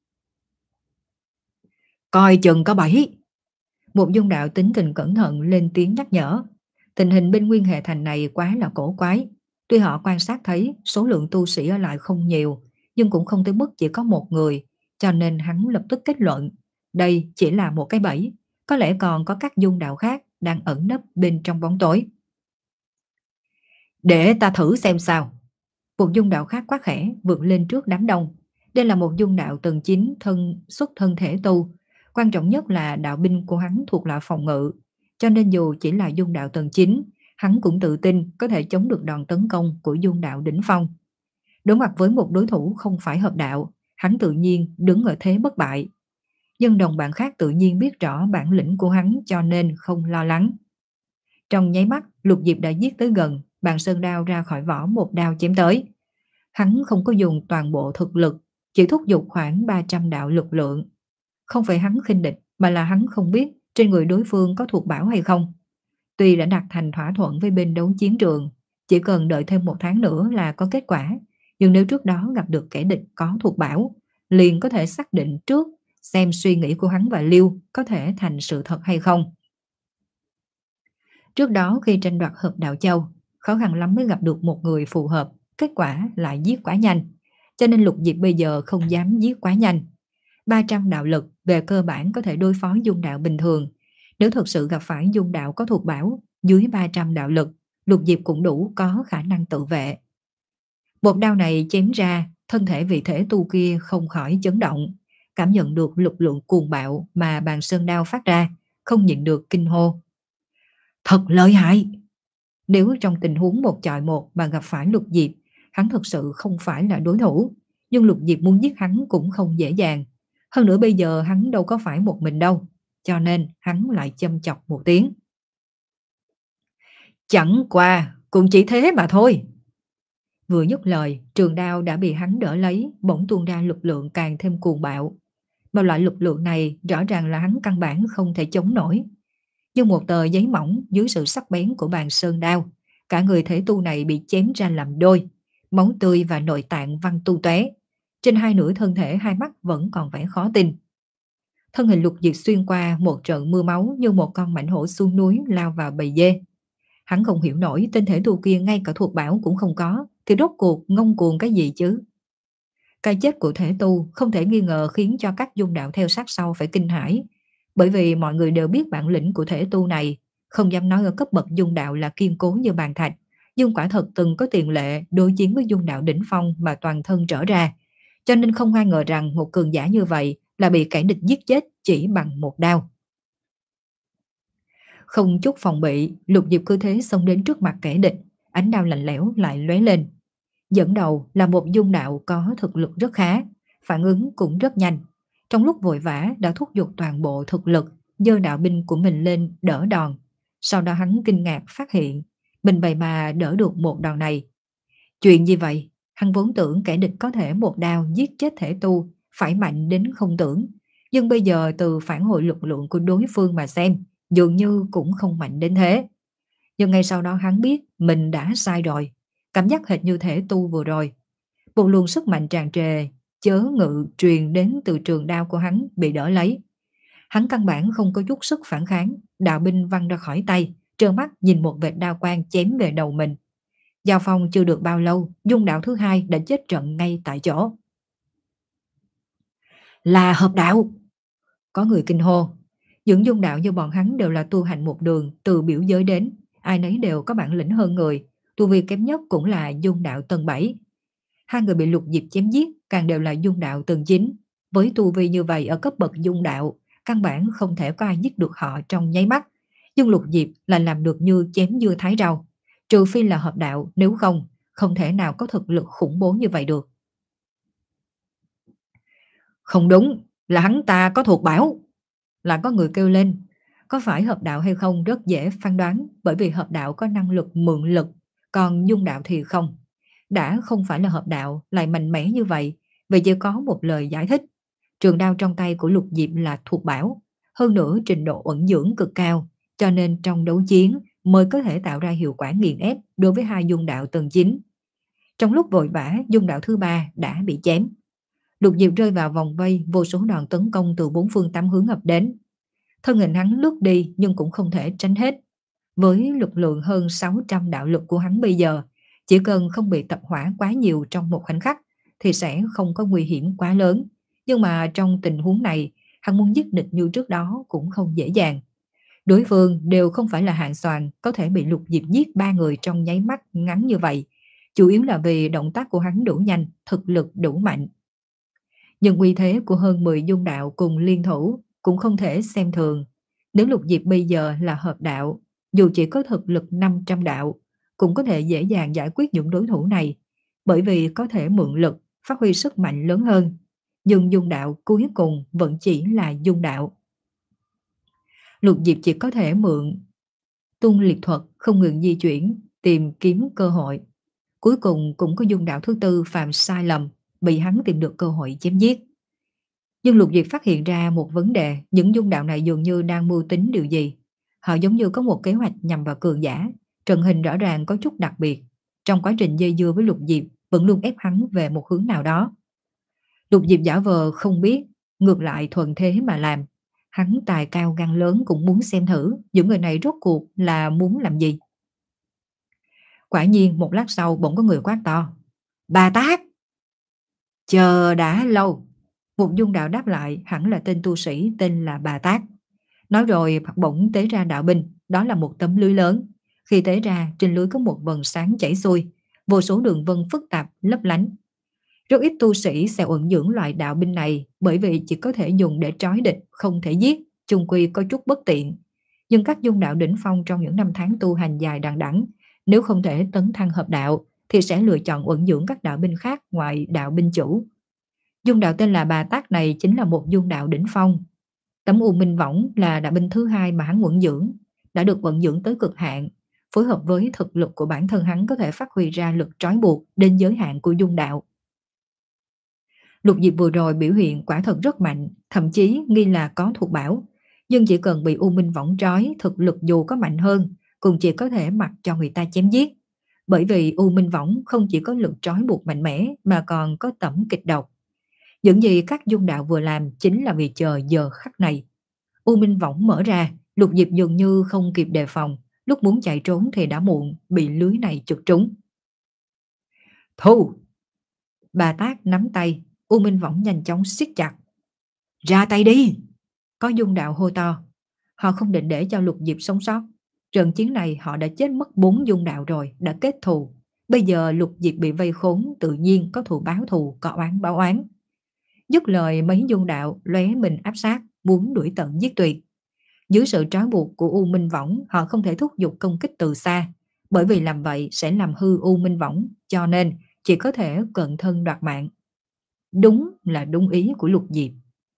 Coi chừng có bẫy! Một dung đạo tính tình cẩn thận lên tiếng nhắc nhở. Tình hình bên Nguyên Hệ Thành này quá là cổ quái. Tuy họ quan sát thấy số lượng tu sĩ ở lại không nhiều, nhưng cũng không tới mức chỉ có một người, cho nên hắn lập tức kết luận đây chỉ là một cái bẫy, có lẽ còn có các dung đạo khác đang ẩn nấp bên trong bóng tối. Để ta thử xem sao. Một dung đạo khác quát khẽ vượt lên trước đám đông. Đây là một dung đạo tầng chín thân xuất thân thể tu. Quan trọng nhất là đạo binh của hắn thuộc loại phòng ngự, cho nên dù chỉ là dung đạo tầng chín, hắn cũng tự tin có thể chống được đòn tấn công của dung đạo đỉnh phong. Đối mặt với một đối thủ không phải hợp đạo, hắn tự nhiên đứng ở thế bất bại. Nhưng đồng bạn khác tự nhiên biết rõ bản lĩnh của hắn cho nên không lo lắng. Trong nháy mắt, Lục Diệp đã giết tới gần, bàn sơn đao ra khỏi vỏ một đao chém tới. Hắn không có dùng toàn bộ thực lực, chỉ thúc giục khoảng ba trăm đạo lực lượng. Không phải hắn khinh địch, mà là hắn không biết trên người đối phương có thuộc bảo hay không. Tuy đã đạt thành thỏa thuận với bên đấu chiến trường, chỉ cần đợi thêm một tháng nữa là có kết quả, nhưng nếu trước đó gặp được kẻ địch có thuộc bảo, liền có thể xác định trước xem suy nghĩ của hắn và Liêu có thể thành sự thật hay không. Trước đó khi tranh đoạt hợp đạo châu, khó khăn lắm mới gặp được một người phù hợp, kết quả lại giết quá nhanh, cho nên Lục Diệp bây giờ không dám giết quá nhanh. ba trăm đạo lực về cơ bản có thể đối phó dung đạo bình thường. Nếu thực sự gặp phải dung đạo có thuộc bảo, dưới ba trăm đạo lực, Lục Diệp cũng đủ có khả năng tự vệ. Một đao này chém ra, thân thể vị thể tu kia không khỏi chấn động, cảm nhận được lực lượng cuồng bạo mà bàn sơn đao phát ra, không nhịn được kinh hô. Thật lợi hại! Nếu trong tình huống một chọi một mà gặp phải Lục Diệp, hắn thực sự không phải là đối thủ, nhưng Lục Diệp muốn giết hắn cũng không dễ dàng. Hơn nữa bây giờ hắn đâu có phải một mình đâu, cho nên hắn lại châm chọc một tiếng. Chẳng qua, cũng chỉ thế mà thôi. Vừa dứt lời, trường đao đã bị hắn đỡ lấy, bỗng tuôn ra lực lượng càng thêm cuồng bạo. Mà loại lực lượng này rõ ràng là hắn căn bản không thể chống nổi. Như một tờ giấy mỏng dưới sự sắc bén của bàn sơn đao, cả người thể tu này bị chém ra làm đôi, máu tươi và nội tạng văng tu tóe. Trên hai nửa thân thể hai mắt vẫn còn vẻ khó tin. Thân hình Lục Diệp xuyên qua một trận mưa máu như một con mãnh hổ xuống núi lao vào bầy dê. Hắn không hiểu nổi tên thể tu kia ngay cả thuộc bảo cũng không có, thì rốt cuộc ngông cuồng cái gì chứ? Cái chết của thể tu không thể nghi ngờ khiến cho các dung đạo theo sát sau phải kinh hãi, bởi vì mọi người đều biết bản lĩnh của thể tu này, không dám nói ở cấp bậc dung đạo là kiên cố như bàn thạch, nhưng quả thật từng có tiền lệ đối chiến với dung đạo đỉnh phong mà toàn thân trở ra, cho nên không ai ngờ rằng một cường giả như vậy là bị kẻ địch giết chết chỉ bằng một đao. Không chút phòng bị, Lục Diệp cứ thế xông đến trước mặt kẻ địch, ánh đao lạnh lẽo lại lóe lên. Dẫn đầu là một dung đạo có thực lực rất khá, phản ứng cũng rất nhanh. Trong lúc vội vã đã thúc giục toàn bộ thực lực, giơ đạo binh của mình lên đỡ đòn. Sau đó hắn kinh ngạc phát hiện mình vậy mà đỡ được một đòn này. Chuyện gì vậy? Hắn vốn tưởng kẻ địch có thể một đao giết chết thể tu, phải mạnh đến không tưởng. Nhưng bây giờ từ phản hồi lực lượng của đối phương mà xem, dường như cũng không mạnh đến thế. Nhưng ngay sau đó hắn biết mình đã sai rồi. Cảm giác hệt như thể tu vừa rồi. Một luồng sức mạnh tràn trề, chớ ngự truyền đến từ trường đao của hắn bị đỡ lấy. Hắn căn bản không có chút sức phản kháng, đạo binh văng ra khỏi tay, trơ mắt nhìn một vệt đao quang chém về đầu mình. Giao phong chưa được bao lâu, dung đạo thứ hai đã chết trận ngay tại chỗ. Là hợp đạo! Có người kinh hô. Những dung đạo như bọn hắn đều là tu hành một đường từ biểu giới đến, ai nấy đều có bản lĩnh hơn người, tu vi kém nhất cũng là dung đạo tầng bảy. Hai người bị Lục Diệp chém giết càng đều là dung đạo tầng chín. Với tu vi như vậy ở cấp bậc dung đạo, căn bản không thể có ai giết được họ trong nháy mắt. Nhưng Lục Diệp là làm được như chém dưa thái rau. Trừ phi là hợp đạo, nếu không, không thể nào có thực lực khủng bố như vậy được. Không đúng, là hắn ta có thuộc bảo. Là có người kêu lên. Có phải hợp đạo hay không rất dễ phán đoán, bởi vì hợp đạo có năng lực mượn lực, còn dung đạo thì không. Đã không phải là hợp đạo lại mạnh mẽ như vậy, vậy chỉ có một lời giải thích. Trường đao trong tay của Lục Diệp là thuộc bảo, hơn nữa trình độ ẩn dưỡng cực cao, cho nên trong đấu chiến mới có thể tạo ra hiệu quả nghiền ép đối với hai dung đạo tầng chín. Trong lúc vội vã, dung đạo thứ ba đã bị chém. Lục Diệp rơi vào vòng vây, vô số đòn tấn công từ bốn phương tám hướng ập đến. Thân hình hắn lướt đi nhưng cũng không thể tránh hết. Với lực lượng hơn sáu trăm đạo lực của hắn bây giờ, chỉ cần không bị tập hỏa quá nhiều trong một khoảnh khắc thì sẽ không có nguy hiểm quá lớn. Nhưng mà trong tình huống này, hắn muốn giết địch như trước đó cũng không dễ dàng. Đối phương đều không phải là hạng soàn có thể bị Lục Diệp giết ba người trong nháy mắt ngắn như vậy. Chủ yếu là vì động tác của hắn đủ nhanh, thực lực đủ mạnh. Nhưng uy thế của hơn mười dung đạo cùng liên thủ cũng không thể xem thường. Nếu Lục Diệp bây giờ là hợp đạo, dù chỉ có thực lực năm trăm đạo, cũng có thể dễ dàng giải quyết những đối thủ này, bởi vì có thể mượn lực, phát huy sức mạnh lớn hơn. Nhưng dung đạo cuối cùng vẫn chỉ là dung đạo. Lục Diệp chỉ có thể mượn tung liệt thuật không ngừng di chuyển, tìm kiếm cơ hội. Cuối cùng cũng có dung đạo thứ tư phạm sai lầm, bị hắn tìm được cơ hội chém giết. Nhưng Lục Diệp phát hiện ra một vấn đề, những dung đạo này dường như đang mưu tính điều gì. Họ giống như có một kế hoạch nhằm vào cường giả, trận hình rõ ràng có chút đặc biệt. Trong quá trình dây dưa với Lục Diệp, vẫn luôn ép hắn về một hướng nào đó. Lục Diệp giả vờ không biết, ngược lại thuận thế mà làm. Hắn tài cao gan lớn cũng muốn xem thử những người này rốt cuộc là muốn làm gì. Quả nhiên một lát sau bỗng có người quát to. Bà Tát! Chờ đã lâu. Một dung đạo đáp lại, hẳn là tên tu sĩ tên là Bà Tát. Nói rồi Phật bỗng tế ra đạo binh, đó là một tấm lưới lớn. Khi tế ra, trên lưới có một vầng sáng chảy xuôi, vô số đường vân phức tạp, lấp lánh. Rất ít tu sĩ sẽ ẩn dưỡng loại đạo binh này, bởi vì chỉ có thể dùng để trói địch, không thể giết, chung quy có chút bất tiện. Nhưng các dung đạo đỉnh phong trong những năm tháng tu hành dài đằng đẵng, nếu không thể tấn thăng hợp đạo, thì sẽ lựa chọn ẩn dưỡng các đạo binh khác ngoài đạo binh chủ. Dung đạo tên là Bà Tát này chính là một dung đạo đỉnh phong. Tấm U Minh Võng là đạo binh thứ hai mà hắn ẩn dưỡng, đã được vận dưỡng tới cực hạn, phối hợp với thực lực của bản thân hắn có thể phát huy ra lực trói buộc đến giới hạn của dung đạo. Lục Diệp vừa rồi biểu hiện quả thật rất mạnh, thậm chí nghi là có thuộc bảo, nhưng chỉ cần bị U Minh Võng trói, thực lực dù có mạnh hơn, cũng chỉ có thể mặc cho người ta chém giết. Bởi vì U Minh Võng không chỉ có lực trói buộc mạnh mẽ mà còn có tẩm kịch độc. Những gì các dung đạo vừa làm chính là vì chờ giờ khắc này. U Minh Võng mở ra, Lục Diệp dường như không kịp đề phòng, lúc muốn chạy trốn thì đã muộn, bị lưới này chụp trúng. Thu! Bà Tát nắm tay, U Minh Võng nhanh chóng siết chặt. Ra tay đi! Có dung đạo hô to. Họ không định để cho Lục Diệp sống sót. Trận chiến này họ đã chết mất bốn dung đạo rồi, đã kết thù. Bây giờ Lục Diệp bị vây khốn, tự nhiên có thù báo thù, có oán báo oán. Dứt lời mấy dung đạo lóe mình áp sát, muốn đuổi tận giết tuyệt. Dưới sự trói buộc của U Minh Võng, họ không thể thúc giục công kích từ xa, bởi vì làm vậy sẽ làm hư U Minh Võng, cho nên chỉ có thể cận thân đoạt mạng. Đúng là đúng ý của Lục Diệp.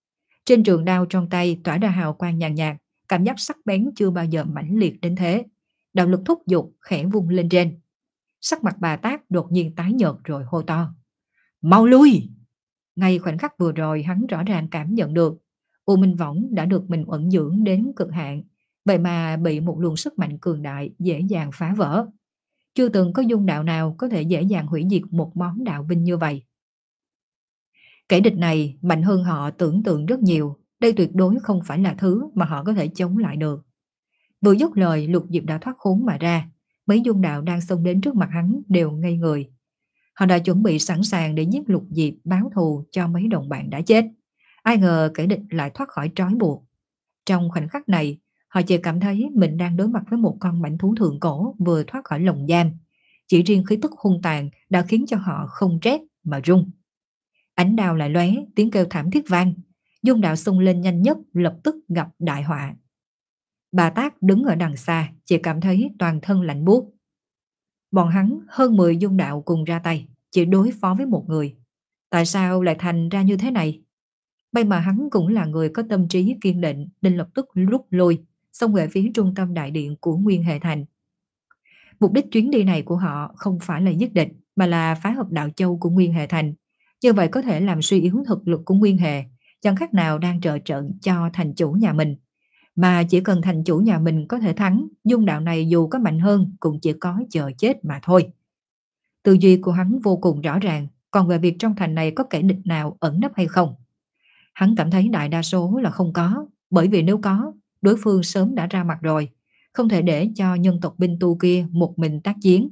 Trên trường đao trong tay tỏa ra hào quang nhàn nhạt, cảm giác sắc bén chưa bao giờ mãnh liệt đến thế. Đạo lực thúc giục khẽ vung lên trên. Sắc mặt bà Tát đột nhiên tái nhợt rồi hô to: "Mau lui!" Ngay khoảnh khắc vừa rồi hắn rõ ràng cảm nhận được U Minh Võng đã được mình ẩn dưỡng đến cực hạn, vậy mà bị một luồng sức mạnh cường đại dễ dàng phá vỡ. Chưa từng có dung đạo nào có thể dễ dàng hủy diệt một món đạo binh như vậy. Kẻ địch này mạnh hơn họ tưởng tượng rất nhiều, đây tuyệt đối không phải là thứ mà họ có thể chống lại được. Vừa dứt lời, Lục Diệp đã thoát khốn mà ra, mấy dung đạo đang xông đến trước mặt hắn đều ngây người. Họ đã chuẩn bị sẵn sàng để giết Lục Diệp báo thù cho mấy đồng bạn đã chết. Ai ngờ kẻ địch lại thoát khỏi trói buộc. Trong khoảnh khắc này, họ chỉ cảm thấy mình đang đối mặt với một con mãnh thú thượng cổ vừa thoát khỏi lồng giam. Chỉ riêng khí tức hung tàn đã khiến cho họ không rét mà run. Ánh đao lại lóe, tiếng kêu thảm thiết vang. Dung đạo xông lên nhanh nhất, lập tức gặp đại họa. Bà Tát đứng ở đằng xa, chỉ cảm thấy toàn thân lạnh buốt. Bọn hắn hơn mười dung đạo cùng ra tay, chỉ đối phó với một người. Tại sao lại thành ra như thế này? May mà hắn cũng là người có tâm trí kiên định nên lập tức rút lui, xông về phía trung tâm đại điện của Nguyên Hệ Thành. Mục đích chuyến đi này của họ không phải là giết địch mà là phá hợp đạo châu của Nguyên Hệ Thành. Như vậy có thể làm suy yếu thực lực của Nguyên Hệ, chẳng khác nào đang trợ trận cho thành chủ nhà mình. Mà chỉ cần thành chủ nhà mình có thể thắng, dung đạo này dù có mạnh hơn cũng chỉ có chờ chết mà thôi. Tư duy của hắn vô cùng rõ ràng, còn về việc trong thành này có kẻ địch nào ẩn nấp hay không, hắn cảm thấy đại đa số là không có, bởi vì nếu có, đối phương sớm đã ra mặt rồi, không thể để cho nhân tộc binh tu kia một mình tác chiến.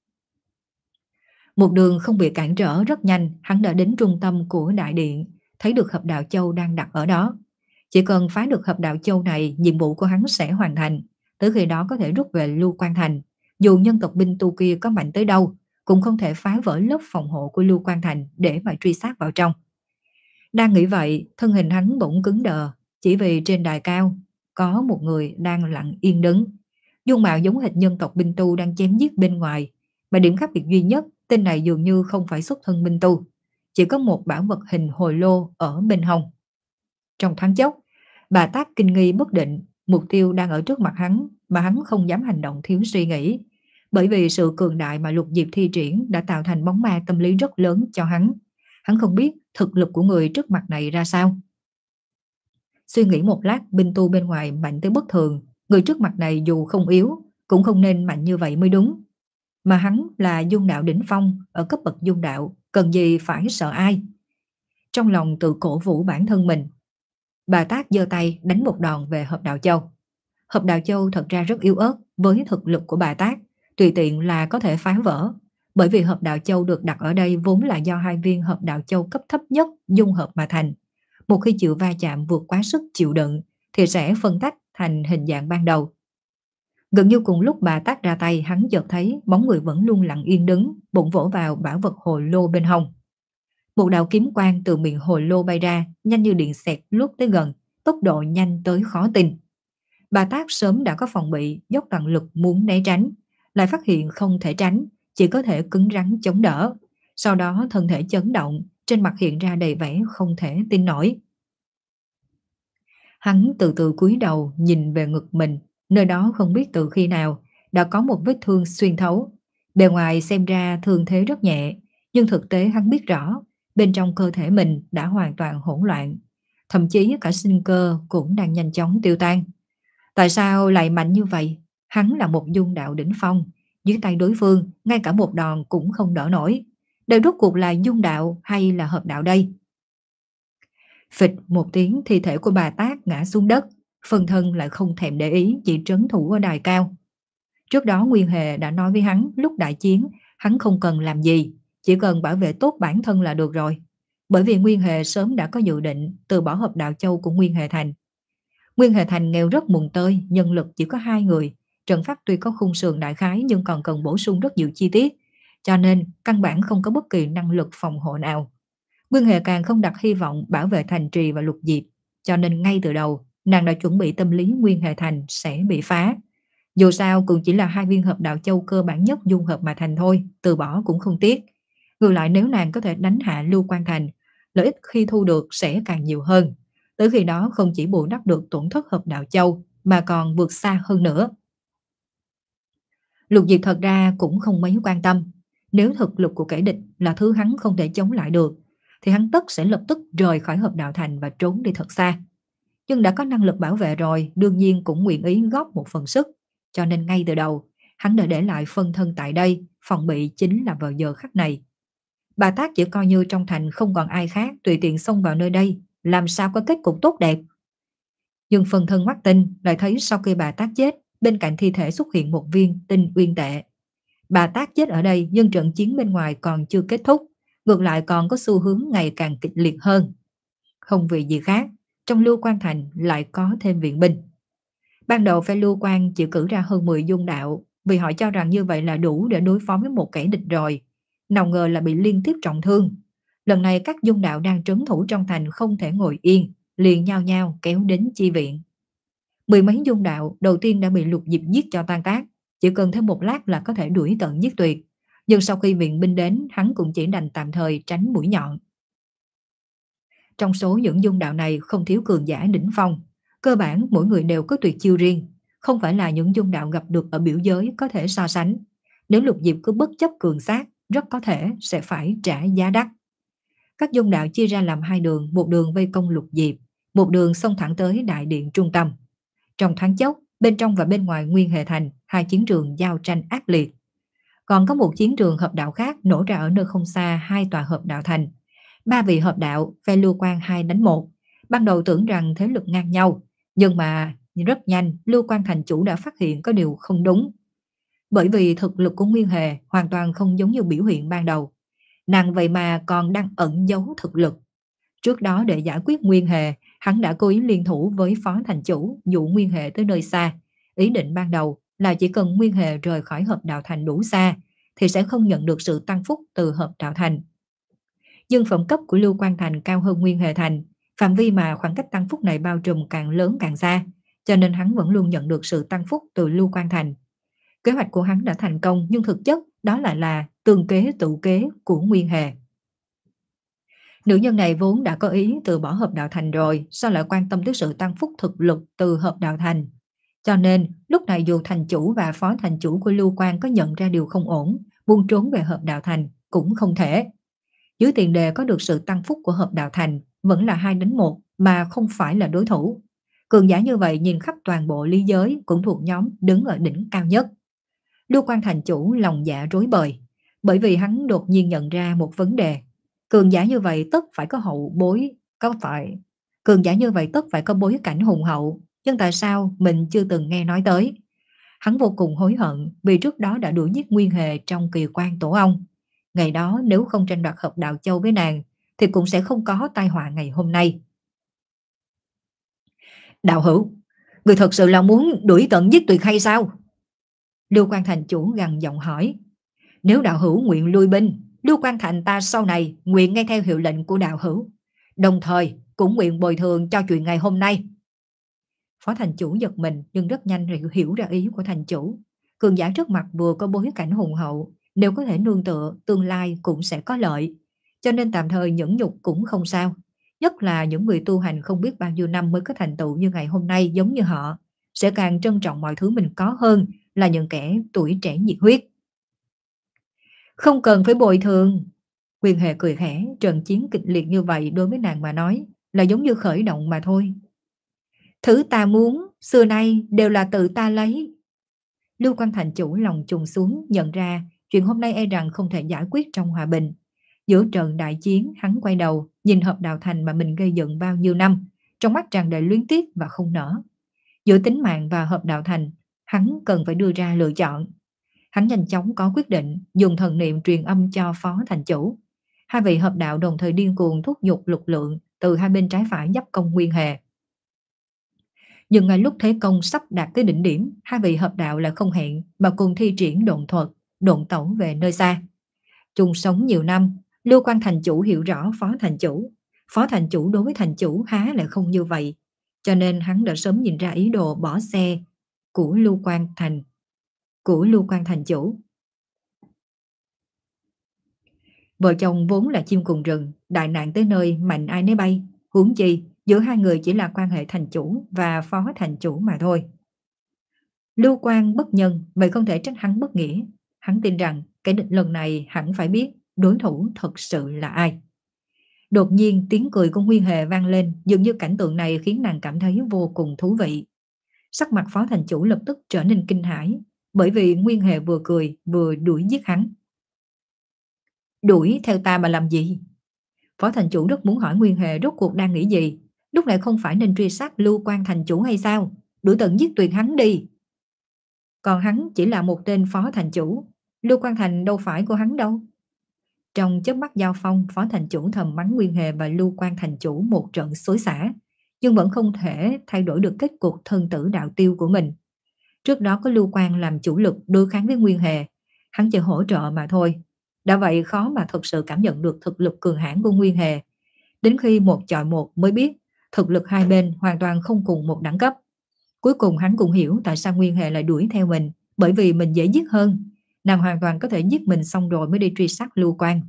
Một đường không bị cản trở rất nhanh, hắn đã đến trung tâm của đại điện, thấy được hợp đạo châu đang đặt ở đó. Chỉ cần phá được hợp đạo châu này, nhiệm vụ của hắn sẽ hoàn thành, tới khi đó có thể rút về Lưu Quan Thành. Dù nhân tộc binh tu kia có mạnh tới đâu, cũng không thể phá vỡ lớp phòng hộ của Lưu Quan Thành để mà truy sát vào trong. Đang nghĩ vậy, thân hình hắn bỗng cứng đờ, chỉ vì trên đài cao có một người đang lặng yên đứng. Dung mạo giống hệt nhân tộc binh tu đang chém giết bên ngoài, mà điểm khác biệt duy nhất, tên này dường như không phải xuất thân binh tu, chỉ có một bảo vật hình hồi lô ở bên hông. Trong thoáng chốc, bà Tát kinh nghi bất định, mục tiêu đang ở trước mặt hắn mà hắn không dám hành động thiếu suy nghĩ, bởi vì sự cường đại mà Lục Diệp thi triển đã tạo thành bóng ma tâm lý rất lớn cho hắn. Hắn không biết thực lực của người trước mặt này ra sao. Suy nghĩ một lát, binh tu bên ngoài mạnh tới bất thường, người trước mặt này dù không yếu cũng không nên mạnh như vậy mới đúng. Mà hắn là dung đạo đỉnh phong, ở cấp bậc dung đạo, cần gì phải sợ ai. Trong lòng tự cổ vũ bản thân mình, bà Tát giơ tay đánh một đòn về hợp đạo châu. Hợp đạo châu thật ra rất yếu ớt, với thực lực của bà Tát tùy tiện là có thể phá vỡ, bởi vì hợp đạo châu được đặt ở đây vốn là do hai viên hợp đạo châu cấp thấp nhất dung hợp mà thành. Một khi chịu va chạm vượt quá sức chịu đựng thì sẽ phân tách thành hình dạng ban đầu. Gần như cùng lúc bà Tát ra tay, hắn chợt thấy bóng người vẫn luôn lặng yên đứng, bụng vỗ vào bảo vật hồi lô bên hông. Một đạo kiếm quang từ miệng hồi lô bay ra, nhanh như điện xẹt lướt tới gần, tốc độ nhanh tới khó tin. Bà Tát sớm đã có phòng bị, dốc toàn lực muốn né tránh, lại phát hiện không thể tránh, chỉ có thể cứng rắn chống đỡ. Sau đó thân thể chấn động, trên mặt hiện ra đầy vẻ không thể tin nổi. Hắn từ từ cúi đầu nhìn về ngực mình, nơi đó không biết từ khi nào đã có một vết thương xuyên thấu. Bề ngoài xem ra thương thế rất nhẹ, nhưng thực tế hắn biết rõ bên trong cơ thể mình đã hoàn toàn hỗn loạn, thậm chí cả sinh cơ cũng đang nhanh chóng tiêu tan. Tại sao lại mạnh như vậy? Hắn là một dung đạo đỉnh phong, dưới tay đối phương ngay cả một đòn cũng không đỡ nổi. Đây rốt cuộc là dung đạo hay là hợp đạo đây? Phịch một tiếng, thi thể của bà Tát ngã xuống đất, phần thân lại không thèm để ý, chỉ trấn thủ ở đài cao. Trước đó Nguyên Hề đã nói với hắn lúc đại chiến hắn không cần làm gì, chỉ cần bảo vệ tốt bản thân là được rồi. Bởi vì Nguyên Hề sớm đã có dự định từ bỏ hợp đạo châu của Nguyên Hề Thành. Nguyên Hề Thành nghèo rất mùng tơi, nhân lực chỉ có hai người. Trận pháp tuy có khung sườn đại khái nhưng còn cần bổ sung rất nhiều chi tiết, cho nên căn bản không có bất kỳ năng lực phòng hộ nào. Nguyên Hề càng không đặt hy vọng bảo vệ thành trì và Lục Diệp, cho nên ngay từ đầu nàng đã chuẩn bị tâm lý Nguyên Hề Thành sẽ bị phá. Dù sao cũng chỉ là hai viên hợp đạo châu cơ bản nhất dung hợp mà thành thôi, từ bỏ cũng không tiếc. Ngược lại nếu nàng có thể đánh hạ Lưu Quan Thành, lợi ích khi thu được sẽ càng nhiều hơn. Tới khi đó không chỉ bù đắp được tổn thất hợp đạo châu mà còn vượt xa hơn nữa. Lục Diệp thật ra cũng không mấy quan tâm. Nếu thực lực của kẻ địch là thứ hắn không thể chống lại được, thì hắn tất sẽ lập tức rời khỏi hợp đạo thành và trốn đi thật xa. Nhưng đã có năng lực bảo vệ rồi, đương nhiên cũng nguyện ý góp một phần sức. Cho nên ngay từ đầu, hắn đã để lại phân thân tại đây, phòng bị chính là vào giờ khắc này. Bà Tác chỉ coi như trong thành không còn ai khác, tùy tiện xông vào nơi đây, làm sao có kết cục tốt đẹp. Nhưng phần thân mắt tinh lại thấy sau khi bà Tác chết, bên cạnh thi thể xuất hiện một viên tinh uyên tệ. Bà Tác chết ở đây nhưng trận chiến bên ngoài còn chưa kết thúc, ngược lại còn có xu hướng ngày càng kịch liệt hơn. Không vì gì khác, trong Lưu Quan Thành lại có thêm viện binh. Ban đầu phe Lưu Quan chỉ cử ra hơn mười dung đạo, vì họ cho rằng như vậy là đủ để đối phó với một kẻ địch rồi. Nào ngờ là bị liên tiếp trọng thương. Lần này các dung đạo đang trấn thủ trong thành không thể ngồi yên, liền nhao nhao kéo đến chi viện. Mười mấy dung đạo đầu tiên đã bị Lục Diệp giết cho tan tác, chỉ cần thêm một lát là có thể đuổi tận giết tuyệt. Nhưng sau khi viện binh đến, hắn cũng chỉ đành tạm thời tránh mũi nhọn. Trong số những dung đạo này không thiếu cường giả đỉnh phong, cơ bản mỗi người đều có tuyệt chiêu riêng, không phải là những dung đạo gặp được ở biểu giới có thể so sánh. Nếu Lục Diệp cứ bất chấp cường sát, rất có thể sẽ phải trả giá đắt. Các dung đạo chia ra làm hai đường, một đường vây công Lục Diệp, một đường xông thẳng tới đại điện trung tâm. Trong thoáng chốc, bên trong và bên ngoài Nguyên Hệ Thành, hai chiến trường giao tranh ác liệt. Còn có một chiến trường hợp đạo khác nổ ra ở nơi không xa hai tòa hợp đạo thành. Ba vị hợp đạo, phe Lưu Quan hai đánh một. Ban đầu tưởng rằng thế lực ngang nhau, nhưng mà rất nhanh Lưu Quan thành chủ đã phát hiện có điều không đúng. Bởi vì thực lực của Nguyên Hề hoàn toàn không giống như biểu hiện ban đầu. Nàng vậy mà còn đang ẩn giấu thực lực. Trước đó để giải quyết Nguyên Hề, hắn đã cố ý liên thủ với phó thành chủ dụ Nguyên Hề tới nơi xa. Ý định ban đầu là chỉ cần Nguyên Hề rời khỏi hợp đạo thành đủ xa thì sẽ không nhận được sự tăng phúc từ hợp đạo thành. Nhưng phẩm cấp của Lưu Quan Thành cao hơn Nguyên Hề Thành, phạm vi mà khoảng cách tăng phúc này bao trùm càng lớn càng xa, cho nên hắn vẫn luôn nhận được sự tăng phúc từ Lưu Quan Thành. Kế hoạch của hắn đã thành công, nhưng thực chất đó lại là tương kế tự kế của Nguyên Hề. Nữ nhân này vốn đã có ý từ bỏ hợp đạo thành rồi, sao lại quan tâm tới sự tăng phúc thực lực từ hợp đạo thành? Cho nên lúc này dù thành chủ và phó thành chủ của Lưu Quan có nhận ra điều không ổn, buông trốn về hợp đạo thành cũng không thể. Dưới tiền đề có được sự tăng phúc của hợp đạo thành, vẫn là hai đánh một mà không phải là đối thủ. Cường giả như vậy nhìn khắp toàn bộ lý giới cũng thuộc nhóm đứng ở đỉnh cao nhất. Lưu Quan thành chủ lòng dạ rối bời, bởi vì hắn đột nhiên nhận ra một vấn đề. Cường giả như vậy tất phải có hậu bối, có phải cường giả như vậy tất phải có bối cảnh hùng hậu, nhưng tại sao mình chưa từng nghe nói tới? Hắn vô cùng hối hận vì trước đó đã đuổi giết Nguyên Hề trong kỳ quan tổ ong. Ngày đó nếu không tranh đoạt hợp đạo châu với nàng thì cũng sẽ không có tai họa ngày hôm nay. Đạo hữu, người thật sự là muốn đuổi tận giết tuyệt hay sao? Lưu Quan thành chủ gằn giọng hỏi. Nếu đạo hữu nguyện lui binh, Lưu Quan thành ta sau này nguyện nghe theo hiệu lệnh của đạo hữu, đồng thời cũng nguyện bồi thường cho chuyện ngày hôm nay. Phó thành chủ giật mình nhưng rất nhanh hiểu ra ý của thành chủ. Cường giả trước mặt vừa có bối cảnh hùng hậu, nếu có thể nương tựa, tương lai cũng sẽ có lợi. Cho nên tạm thời nhẫn nhục cũng không sao. Nhất là những người tu hành không biết bao nhiêu năm mới có thành tựu như ngày hôm nay giống như họ, sẽ càng trân trọng mọi thứ mình có hơn là những kẻ tuổi trẻ nhiệt huyết. Không cần phải bồi thường. Quyền Hề cười khẽ, trận chiến kịch liệt như vậy đối với nàng mà nói là giống như khởi động mà thôi. Thứ ta muốn, xưa nay đều là tự ta lấy. Lưu Quan thành chủ lòng trùng xuống, nhận ra chuyện hôm nay e rằng không thể giải quyết trong hòa bình. Giữa trận đại chiến, hắn quay đầu, nhìn hợp đạo thành mà mình gây dựng bao nhiêu năm, trong mắt tràn đầy luyến tiếc và không nỡ. Giữa tính mạng và hợp đạo thành, hắn cần phải đưa ra lựa chọn. Hắn nhanh chóng có quyết định, dùng thần niệm truyền âm cho phó thành chủ. Hai vị hợp đạo đồng thời điên cuồng thúc giục lực lượng từ hai bên trái phải giáp công Nguyên Hề. Nhưng ngay lúc thế công sắp đạt tới đỉnh điểm, hai vị hợp đạo lại không hẹn mà cùng thi triển độn thuật, độn tẩu về nơi xa. Chung sống nhiều năm, Lưu Quan thành chủ hiểu rõ phó thành chủ. Phó thành chủ đối với thành chủ há lại không như vậy. Cho nên hắn đã sớm nhìn ra ý đồ bỏ xe của Lưu Quan thành của Lưu Quan thành chủ. Vợ chồng vốn là chim cùng rừng, đại nạn tới nơi mạnh ai nấy bay. Huống chi Giữa hai người chỉ là quan hệ thành chủ và phó thành chủ mà thôi. Lưu Quang bất nhân, vậy không thể trách hắn bất nghĩa. Hắn tin rằng kẻ địch lần này hẳn phải biết đối thủ thật sự là ai. Đột nhiên tiếng cười của Nguyên Hề vang lên, dường như cảnh tượng này khiến nàng cảm thấy vô cùng thú vị. Sắc mặt phó thành chủ lập tức trở nên kinh hãi, bởi vì Nguyên Hề vừa cười vừa đuổi giết hắn. Đuổi theo ta mà làm gì? Phó thành chủ rất muốn hỏi Nguyên Hề rốt cuộc đang nghĩ gì. Lúc này không phải nên truy sát Lưu Quang thành chủ hay sao? Đuổi tận giết tuyệt hắn đi. Còn hắn chỉ là một tên phó thành chủ, Lưu Quang Thành đâu phải của hắn đâu. Trong chớp mắt giao phong, phó thành chủ thầm mắng Nguyên Hề và Lưu Quang thành chủ một trận xối xả, nhưng vẫn không thể thay đổi được kết cục thân tử đạo tiêu của mình. Trước đó có Lưu Quang làm chủ lực đối kháng với Nguyên Hề, hắn chỉ hỗ trợ mà thôi. Đã vậy khó mà thực sự cảm nhận được thực lực cường hãn của Nguyên Hề. Đến khi một chọi một mới biết thực lực hai bên hoàn toàn không cùng một đẳng cấp. Cuối cùng hắn cũng hiểu tại sao Nguyên Hề lại đuổi theo mình, bởi vì mình dễ giết hơn. Nàng hoàn toàn có thể giết mình xong rồi mới đi truy sát Lưu Quang.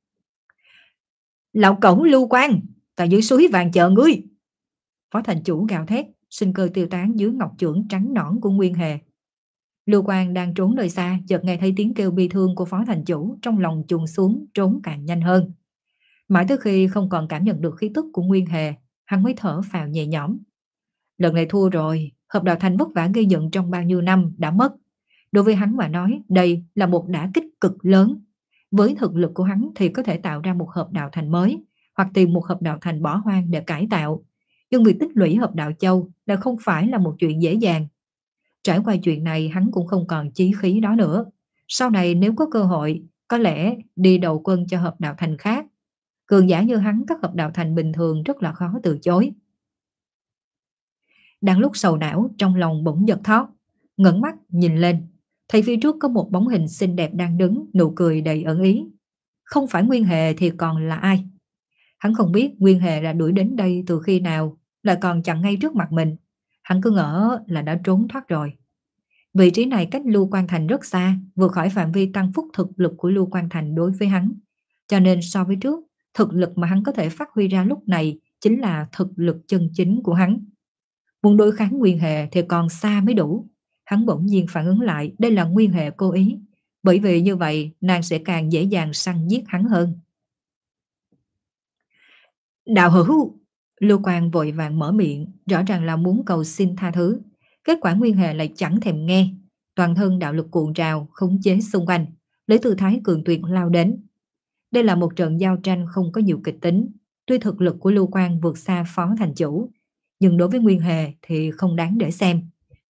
Lão cẩu Lưu Quang, ta dưới suối vàng chờ ngươi. Phó thành chủ gào thét, sinh cơ tiêu tán dưới ngọc chưởng trắng nõn của Nguyên Hề. Lưu Quang đang trốn nơi xa, chợt nghe thấy tiếng kêu bi thương của phó thành chủ, trong lòng chùng xuống, trốn càng nhanh hơn. Mãi tới khi không còn cảm nhận được khí tức của Nguyên Hề, hắn mới thở phào nhẹ nhõm. Lần này thua rồi, Hợp Đạo Thành vất vả gây dựng trong bao nhiêu năm đã mất. Đối với hắn mà nói, đây là một đả kích cực lớn. Với thực lực của hắn thì có thể tạo ra một Hợp Đạo Thành mới, hoặc tìm một Hợp Đạo Thành bỏ hoang để cải tạo. Nhưng việc tích lũy Hợp Đạo Châu là không phải là một chuyện dễ dàng. Trải qua chuyện này hắn cũng không còn chí khí đó nữa. Sau này nếu có cơ hội, có lẽ đi đầu quân cho Hợp Đạo Thành khác. Cường giả như hắn, các Hợp Đạo Thành bình thường rất là khó từ chối. Đang lúc sầu não, trong lòng bỗng giật thót, ngẩng mắt nhìn lên, thấy phía trước có một bóng hình xinh đẹp đang đứng, nụ cười đầy ẩn ý. Không phải Nguyên Hề thì còn là ai? Hắn không biết Nguyên Hề đã đuổi đến đây từ khi nào, lại còn chặn ngay trước mặt mình. Hắn cứ ngỡ là đã trốn thoát rồi. Vị trí này cách Lưu Quang Thành rất xa, vượt khỏi phạm vi tăng phúc thực lực của Lưu Quang Thành đối với hắn. Cho nên so với trước, thực lực mà hắn có thể phát huy ra lúc này chính là thực lực chân chính của hắn. Muốn đối kháng Nguyên Hề thì còn xa mới đủ. Hắn bỗng nhiên phản ứng lại đây là Nguyên Hề cố ý, bởi vì như vậy nàng sẽ càng dễ dàng săn giết hắn hơn. Đạo hữu! Lưu Quang vội vàng mở miệng, rõ ràng là muốn cầu xin tha thứ. Kết quả Nguyên Hề lại chẳng thèm nghe, toàn thân đạo lực cuộn trào khống chế xung quanh, lấy tư thái cường tuyệt lao đến. Đây là một trận giao tranh không có nhiều kịch tính. Tuy thực lực của Lưu Quang vượt xa phó thành chủ, nhưng đối với Nguyên Hề thì không đáng để xem.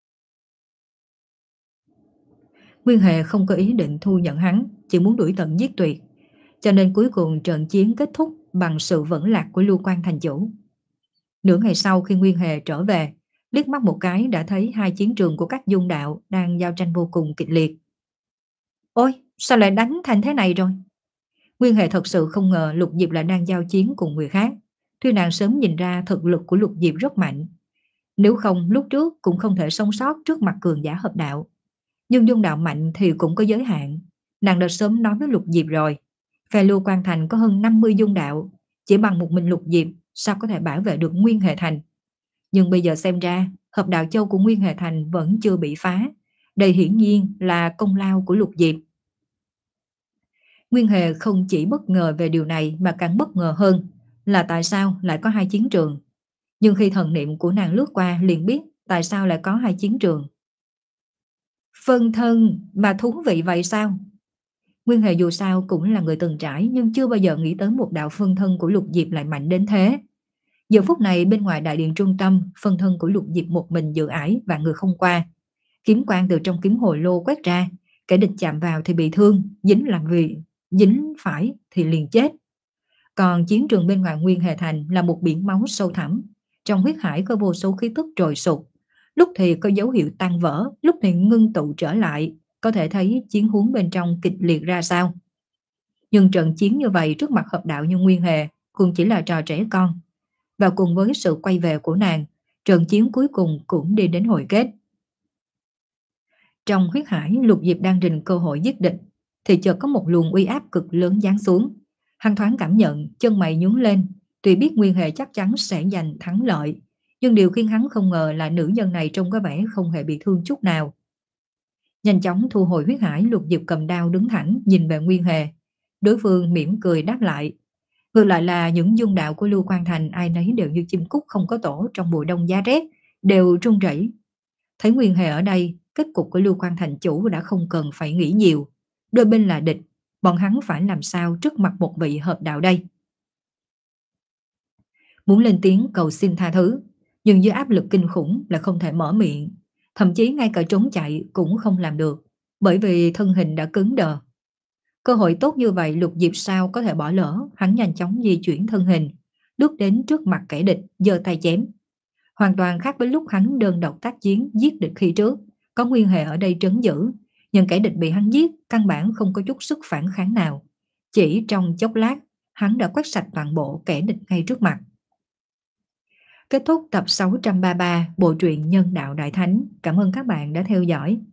Nguyên Hề không có ý định thu nhận hắn, chỉ muốn đuổi tận giết tuyệt. Cho nên cuối cùng trận chiến kết thúc bằng sự vẫn lạc của Lưu Quang thành chủ. Nửa ngày sau khi Nguyên Hề trở về, liếc mắt một cái đã thấy hai chiến trường của các dung đạo đang giao tranh vô cùng kịch liệt. Ôi, sao lại đánh thành thế này rồi? Nguyên Hề thật sự không ngờ Lục Diệp lại đang giao chiến cùng người khác. Tuy nàng sớm nhìn ra thực lực của Lục Diệp rất mạnh, nếu không lúc trước cũng không thể sống sót trước mặt cường giả hợp đạo. Nhưng dung đạo mạnh thì cũng có giới hạn. Nàng đã sớm nói với Lục Diệp rồi, phe Lưu Quang Thành có hơn năm mươi dung đạo, chỉ bằng một mình Lục Diệp sao có thể bảo vệ được Nguyên Hề Thành. Nhưng bây giờ xem ra Hợp Đạo Châu của Nguyên Hề Thành vẫn chưa bị phá. Đây hiển nhiên là công lao của Lục Diệp. Nguyên Hề không chỉ bất ngờ về điều này mà càng bất ngờ hơn là tại sao lại có hai chiến trường. Nhưng khi thần niệm của nàng lướt qua liền biết tại sao lại có hai chiến trường. Phân thân mà thú vị vậy sao? Nguyên Hề dù sao cũng là người từng trải, nhưng chưa bao giờ nghĩ tới một đạo phân thân của Lục Diệp lại mạnh đến thế. Giờ phút này bên ngoài đại điện trung tâm, phân thân của Lục Diệp một mình dự ải và người không qua. Kiếm quang từ trong kiếm hồ lô quét ra, kẻ địch chạm vào thì bị thương, dính làm vì dính phải thì liền chết. Còn chiến trường bên ngoài Nguyên Hề Thành là một biển máu sâu thẳm, trong huyết hải có vô số khí tức trồi sụp, lúc thì có dấu hiệu tan vỡ, lúc thì ngưng tụ trở lại, có thể thấy chiến huống bên trong kịch liệt ra sao. Nhưng trận chiến như vậy trước mặt hợp đạo như Nguyên Hề cũng chỉ là trò trẻ con. Và cùng với sự quay về của nàng, trận chiến cuối cùng cũng đi đến hồi kết. Trong huyết hải, Lục Diệp đang rình cơ hội giết địch, thì chợt có một luồng uy áp cực lớn giáng xuống. Hắn thoáng cảm nhận, chân mày nhướng lên, Tuy biết Nguyên Hề chắc chắn sẽ giành thắng lợi, nhưng điều khiến hắn không ngờ là nữ nhân này trông có vẻ không hề bị thương chút nào. Nhanh chóng thu hồi huyết hải, Lục Diệp cầm đao đứng thẳng nhìn về Nguyên Hề. Đối phương mỉm cười đáp lại. Ngược lại là những dung đạo của Lưu Quan Thành ai nấy đều như chim cút không có tổ trong mùa đông giá rét, đều run rẩy. Thấy Nguyên Hề ở đây, kết cục của Lưu Quan Thành chủ đã không cần phải nghĩ nhiều. Đôi bên là địch, bọn hắn phải làm sao trước mặt một vị hợp đạo đây? Muốn lên tiếng cầu xin tha thứ, nhưng dưới áp lực kinh khủng là không thể mở miệng, thậm chí ngay cả trốn chạy cũng không làm được, bởi vì thân hình đã cứng đờ. Cơ hội tốt như vậy Lục Diệp sao có thể bỏ lỡ, hắn nhanh chóng di chuyển thân hình, lướt đến trước mặt kẻ địch, giơ tay chém. Hoàn toàn khác với lúc hắn đơn độc tác chiến giết địch khi trước, có Nguyên Hề ở đây trấn giữ, nhưng kẻ địch bị hắn giết căn bản không có chút sức phản kháng nào. Chỉ trong chốc lát, hắn đã quét sạch toàn bộ kẻ địch ngay trước mặt. Kết thúc tập sáu trăm ba mươi ba bộ truyện Nhân Đạo Đại Thánh. Cảm ơn các bạn đã theo dõi.